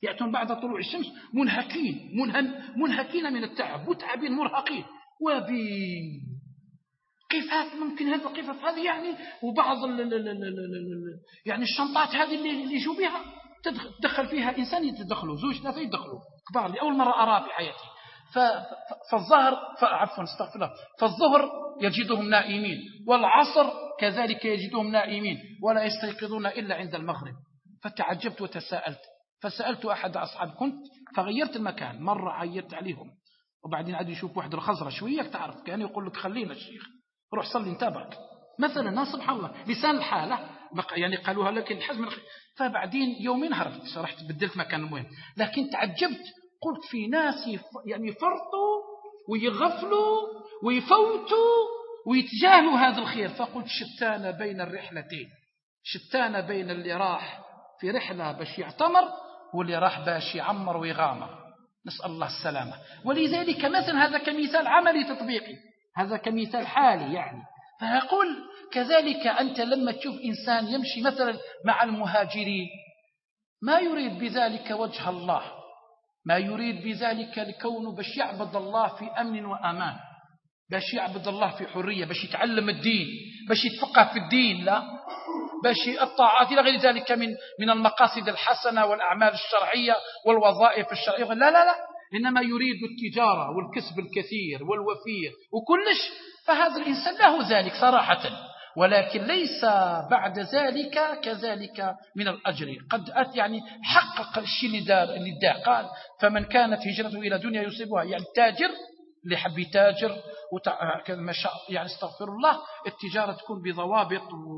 يأتون بعد طلوع الشمس منهكين منهن منهكين من التعب، متعبين مرهقين وبين قفاف، ممكن هذا القفاف هذه يعني، وبعض ال ال ال ال ال يعني الشنطات هذه اللي اللي يجوا بها تدخل فيها إنسان، يتدخلوا زوج ثلاثة يدخلوا كبار، لأول مرة أراه في حياتي. فالظهر عفوا استغفر الله، فالظهر يجدهم نائمين، والعصر كذلك يجدهم نائمين ولا يستيقظون إلا عند المغرب. فتعجبت وتساءلت، فسألت أحد أصحاب كنت فغيرت المكان، مرة عيرت عليهم وبعدين عاد يشوف واحد الخزرة شوية تعرف، كان يقول لك خلينا الشيخ روح صلي انتبهك مثلا، سبحان الله لسان الحالة يعني قالوها لكن حزم. فبعدين يومين هربت رحت بدلت مكان المهم، لكن تعجبت قلت في ناس يعني يفرطوا ويغفلوا ويفوتوا ويتجاهلوا هذا الخير. فقلت شتان بين الرحلتين، شتان بين اللي راح في رحلة باش يعتمر واللي راح باش يعمر ويغامر، نسأل الله السلامة. ولذلك مثلا هذا كمثال عملي تطبيقي، هذا كمثال حالي يعني. فأقول كذلك أنت لما تشوف إنسان يمشي مثلا مع المهاجرين ما يريد بذلك وجه الله، ما يريد بذلك لكونه باش يعبد الله في أمن وأمان، باش يعبد الله في حرية، باش يتعلم الدين، باش يتفقه في الدين، لا باش الطاعات إلى غير ذلك من من المقاصد الحسنة والأعمال الشرعية والوظائف الشرعية، لا لا لا، إنما يريد التجارة والكسب الكثير والوفير وكلش. فهذا الإنسان له ذلك صراحة، ولكن ليس بعد ذلك كذلك من الأجر، قد أت يعني حقق الشيء اللي دار اللي دار. قال فمن كانت هجرته إلى دنيا يصيبها، يعني التاجر اللي حب يتاجر وكذا شاء يعني استغفر الله، التجارة تكون بضوابط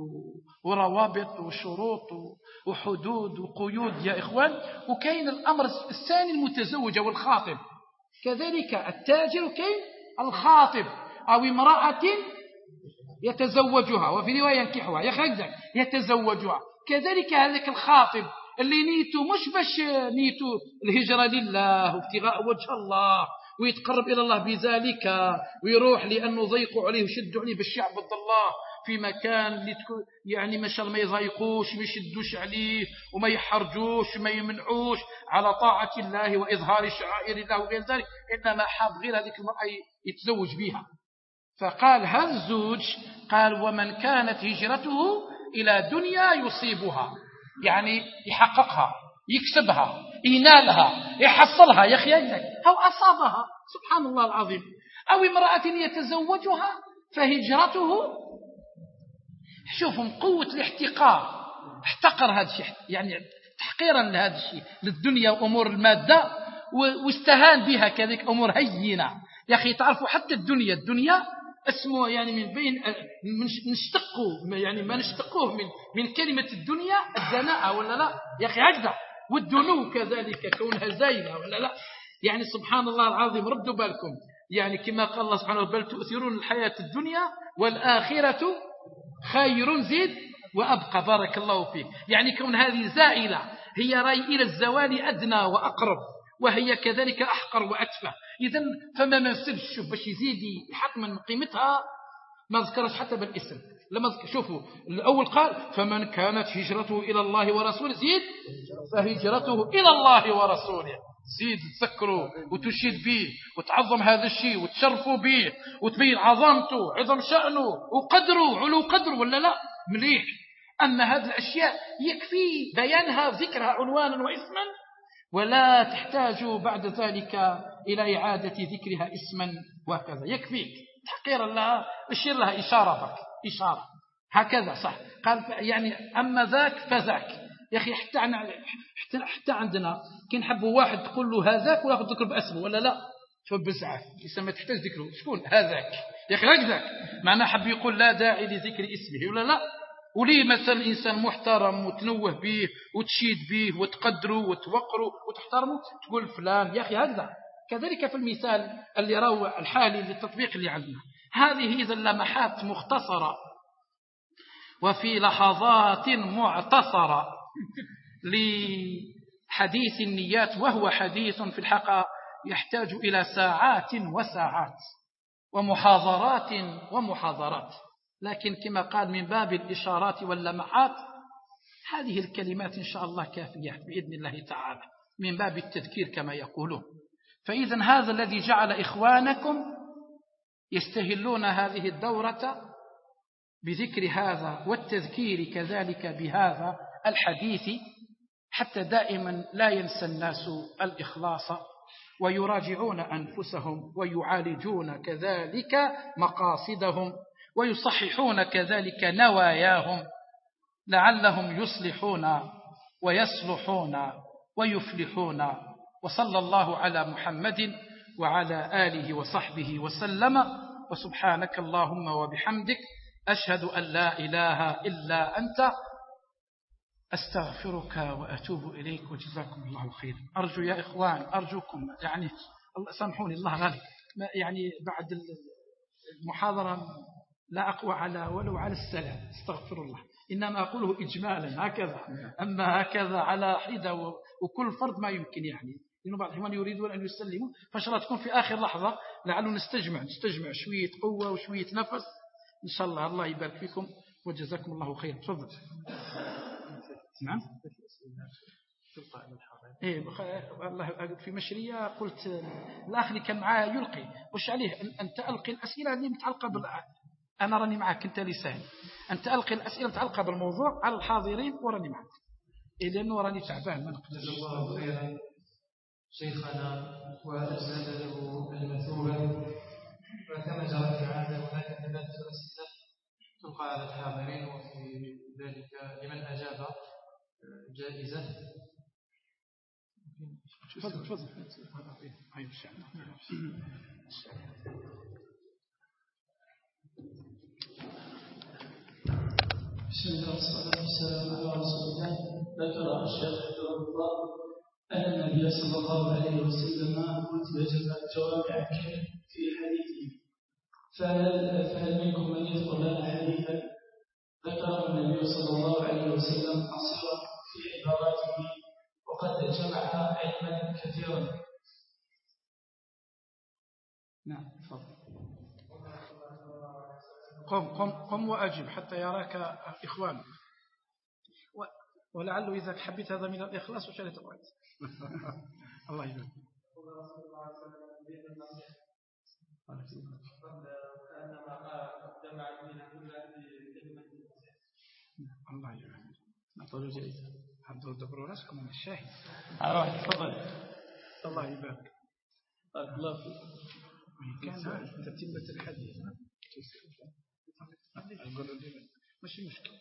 وروابط وشروط وحدود وقيود يا إخوان. وكاين الأمر الثاني المتزوج والخاطب، كذلك التاجر كاين الخاطب أو امرأة يتزوجها، وفي رواية ينكحها يخرج يتزوجها، كذلك هذاك الخاطب اللي نيته مش باش نيته الهجرة لله وابتغاء وجه الله ويتقرب إلى الله بذلك ويروح لأنه ضيقوا عليه وشدوا عليه باش يعبد الله في مكان اللي يعني ما شاء الله ما يضايقوش ما يشدوش عليه وما يحرجوش وما يمنعوش على طاعة الله وإظهار شعائر الله وغير ذلك، إنما حاب غير هذه المرأة يتزوج بها. فقال هذا الزوج قال ومن كانت هجرته إلى دنيا يصيبها، يعني يحققها يكسبها ينالها يحصلها يا أخي أو أصابها سبحان الله العظيم، أو امرأة يتزوجها فهجرته. شوفوا قوة الاحتقار، احتقر هذا الشيء يعني تحقيرا لهذا الشيء للدنيا وأمور المادة واستهان بها كذلك أمور هينة. يا أخي تعرفوا حتى الدنيا الدنيا اسمه يعني من بين نشتقه يعني ما نشتقوه من من كلمة الدنيا الدناءة ولا لا يا أخي هكذا، والدنو كذلك كونها زينة ولا لا. يعني سبحان الله العظيم ردوا بالكم يعني كما قال الله سبحانه بل تؤثرون الحياة الدنيا والآخرة خير زيد وأبقى بارك الله فيك. يعني كون هذه زائلة هي رأي إلى الزوال أدنى وأقرب وهي كذلك أحقر وأتفه. إذن فما منسبش شوف باش يزيد يحط من قيمتها ما ذكرش حتى بالاسم. لما شوفوا الأول قال فمن كانت هجرته إلى الله ورسوله زيد فهجرته إلى الله ورسوله، زيد تذكروا وتشيد به وتعظم هذا الشيء وتشرفوا به وتبين عظمته عظم شأنه وقدره علو قدره ولا لا مليح. أما هذه الأشياء يكفي بيانها ذكرها عنوانا واسما ولا تحتاج بعد ذلك إلى إعادة ذكرها اسما وهكذا، يكفيك تحقيرا لها اشير لها إشارة فك إشارة هكذا صح. قال يعني أما ذاك فذاك يا أخي حتى, حتى, حتى عندنا كي نحبوا واحد تقول له هذاك ولا ذكر باسمه ولا لا شوف بزعف يسمى تحتاج ذكره شكون هذاك يا أخي هكذاك معناه حب يقول لا داعي لذكر اسمه ولا لا. وليه مثلا إنسان محترم وتنوه به وتشيد به وتقدره وتوقره وتحترمه تقول فلان يا أخي هكذا. كذلك في المثال اللي روى الحالي للتطبيق اللي عندنا هذه إذا لمحات مختصرة وفي لحظات معتصرة لحديث النيات، وهو حديث في الحقيقة يحتاج إلى ساعات وساعات ومحاضرات ومحاضرات، لكن كما قال من باب الإشارات واللمحات هذه الكلمات إن شاء الله كافية بإذن الله تعالى. من باب التذكير كما يقولون. فإذا هذا الذي جعل إخوانكم يستهلون هذه الدورة بذكر هذا والتذكير كذلك بهذا الحديث، حتى دائما لا ينسى الناس الإخلاص ويراجعون أنفسهم ويعالجون كذلك مقاصدهم ويصححون كذلك نواياهم لعلهم يصلحون ويصلحون ويفلحون. وصلى الله على محمد وعلى آله وصحبه وسلم. وسبحانك اللهم وبحمدك أشهد أن لا إله إلا أنت أستغفرك وأتوب إليك وجزاكم الله خيرا. أرجو يا إخوان أرجوكم يعني سامحوني الله غالب يعني بعد المحاضرة لا أقوى على ولو على السلام استغفر الله، إنما أقوله إجمالا هكذا، أما هكذا على حدة وكل فرد ما يمكن يعني، لأنه بعض الإخوان يريدون أن يسلموا فشرة تكون في آخر لحظة لعله نستجمع نستجمع شوية قوة وشوية نفس إن شاء الله. الله يبارك فيكم وجزاكم الله خير. تفضل. نعم. إيه والله في مشرية قلت الأخ اللي كان معاه يلقي وش عليه أن تلقي الأسئلة اللي متعلقة بال أنا راني معك أنت لسان أن تلقي الأسئلة متعلقة بالموضوع على الحاضرين وراني معك إيه لأنه راني تعبان ما نقدر. الله خيرا شيخنا وأجزل له المثوبة. وكما جرت العادة هناك ثلاثة أسئلة تلقى على الحاضرين وفي ذلك لمن أجاب جائزة. تفضل تفضل. بسم الله والصلاة والسلام على رسول الله. ذكر الشيخ حفظه الله أن النبي صلى الله عليه وسلم أوتي جوامع الكلم في حديثه، فهل, فهل منكم من يذكر لنا حديثا ذكره النبي صلى الله عليه وسلم قصيرا في عباراته وقد جمع علما كثيرا؟ نعم تفضل. قم قم قم وأجب حتى يراك إخوان ولعله إذا حبيت هذا من الإخلاص وشأن تقعد. الله يبارك. الله يبارك. نطلع جيد. عبد الدبر راسكم من الشاهد. أروح تفضل. الله يبارك. الله فيك. كان تتمة الحديث. مش مشكلة.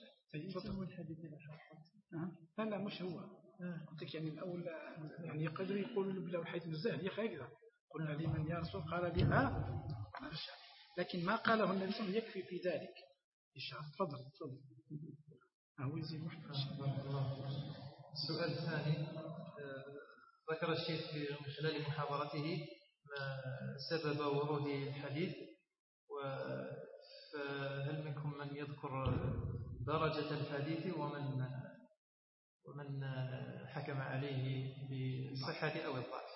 لا لا مش هو. قلت لك يعني الأول يعني يقدر يقول بلا الحديث الزاهد يا أخي هكذا قلنا لمن يا رسول قال لي ها لكن ما قاله النبي صلى الله عليه وسلم يكفي في ذلك. إن شاء الله تفضل تفضل. هو يزيد محمد. السؤال الثاني ذكر الشيخ من خلال محاضرته ما سبب ورود الحديث، فهل منكم من يذكر درجة الحديث ومن ومن حكم عليه بالصحة أو الضعف؟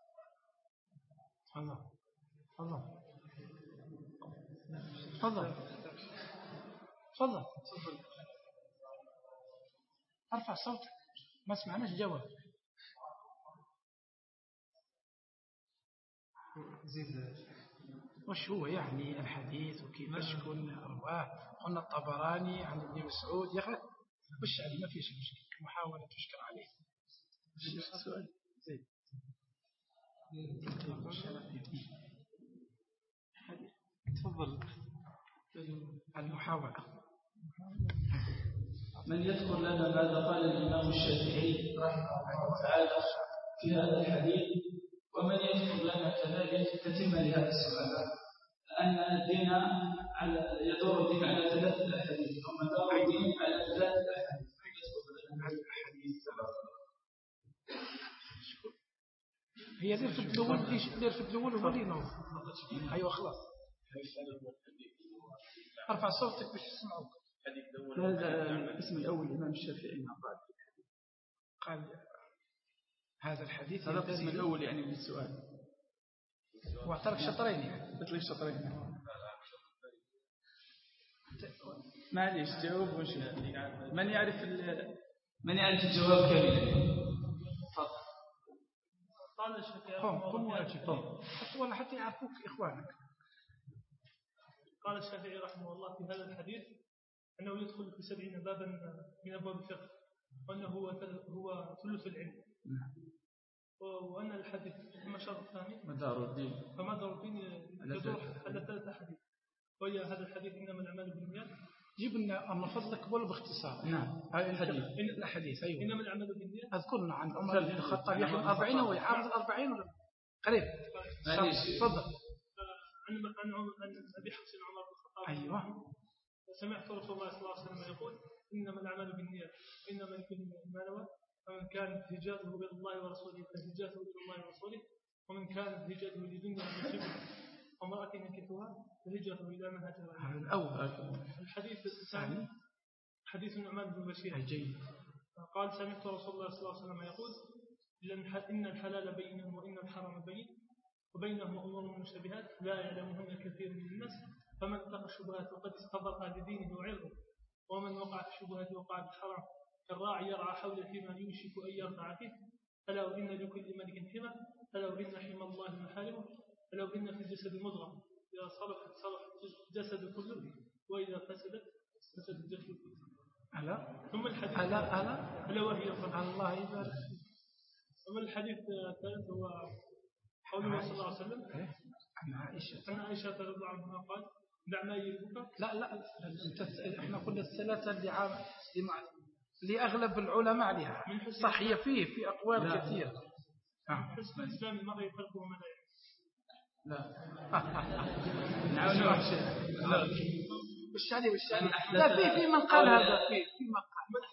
الله الله تفضل تفضل ارفع صوتك ما سمعناش جواب. زيد. وش هو يعني الحديث وكيف يكون رواه؟ قلنا الطبراني عن ابن مسعود يا أخي وش يعني ما فيش مشكلة محاولة تشكر عليه. السؤال زين. تفضل. المحاولة. من يذكر لنا ماذا قال الإمام الشافعي رحمه الله تعالى في هذا الحديث، ومن يذكر لنا كذلك تتم لهذا السؤال أن الدين على يدور الدين على ثلاثة أحاديث أو مدار الدين على ثلاثة أحاديث. هي اللي في الأول ليش اللي في الأول هو اللي نور. أيوة خلاص. أرفع صوتك باش تسمعوك. هذا الاسم الأول الإمام الشافعي قال هذا الحديث هذا الاسم الأول يعني من السؤال. واعطاك شطرين يعني قلت لك شطرين. معليش جاوب ونشوف من يعرف من يعرف الجواب كاملا. تفضل. قال الشافعي قم رحمه قم الله واجب قم ولا حتى يعرفوك إخوانك. قال الشافعي رحمه الله في هذا الحديث أنه يدخل في سبعين بابا من أبواب الفقه، وأنه هو هو ثلث العلم، وأن الحديث أما الشرط الثاني مدار الدين فمدار الدين يدور على ثلاثة حديث، وهي هذا الحديث إنما الأعمال بالنيات. جيب لنا أما فضلك ولا باختصار. نعم الحديث الحديث أيوة إنما الأعمال بالنيات. أذكرنا عن عمر بن الخطاب يحيى الأربعين ويحافظ الأربعين ولا قريب. تفضل. عن عن عن أبي حفص عمر بن الخطاب. أيوة. سمعت رسول الله صلى الله عليه وسلم يقول إنما الأعمال بالنيات وإنما لكل امرئ ما نوى، فمن كانت هجرته إلى الله ورسوله فهجرته إلى الله ورسوله، ومن كانت هجرته لدنيا يصيبها وامرأة ينكحها فهجرته إلى ما هاجر إليه. الأول. الحديث الثاني حديث النعمان بن بشير. جيد. قال سمعت رسول الله صلى الله عليه وسلم يقول إن الحلال بين وإن الحرام بين وبينهما أمور مشتبهات لا يعلمهن كثير من الناس، فمن اتقى الشبهات فقد استبرأ لدينه وعرضه، ومن وقع في الشبهات وقع في الحرام كالراعي يرعى حول حمى يوشك أن يرتع فيه. ألا وإن لكل ملك حمى، ألا وإن حمى الله محارمه، ألا وإن في الجسد مضغة إذا صلحت صلح الجسد كله وإذا فسدت فسد الجسد كله. ألا ثم الحديث ألا ألا ألا وهي الله يبارك. ثم الحديث الثالث هو قوله صلى الله عليه وسلم عن عائشة عن عائشة رضي الله عنها قال دع ما يريبك. لا لا احنا قلنا الثلاثة اللي عام لأغلب العلماء عليها صح، هي فيه في أقوال كثيرة. حسن الإسلام المرء يفرقه ما لا يعرف. لا نعم لا وش عليه وش عليه لا في في من قال هذا في في من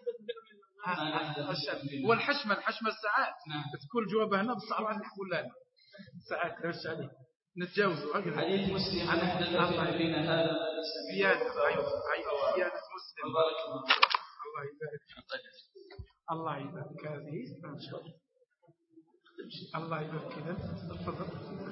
قال والحشمة الحشمة الساعات تقول جوابها هنا بالصعب عن نقول لا ساعات وش عليه نتجاوزوا. حديث مسلم عن أحدث بين هذا زيادة زيادة مسلم. الله يبارك الله يبارك هذه إن شاء الله. الله يبارك كذا. تفضل.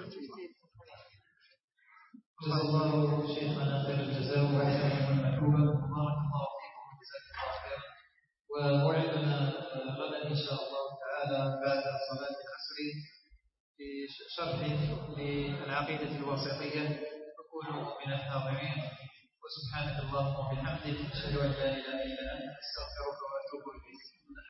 جزا الله شيخنا خير الجزاء وأحسن المثوبة وبارك الله فيكم وجزاكم الله خيرا. وموعدنا غدا إن شاء الله تعالى بعد صلاة العصر في شرح للعقيدة الواسطية، فكونوا من الحاضرين. وسبحانك اللهم وبحمدك أشهد أن لا إله إلا أنت أستغفرك وأتوب إليك.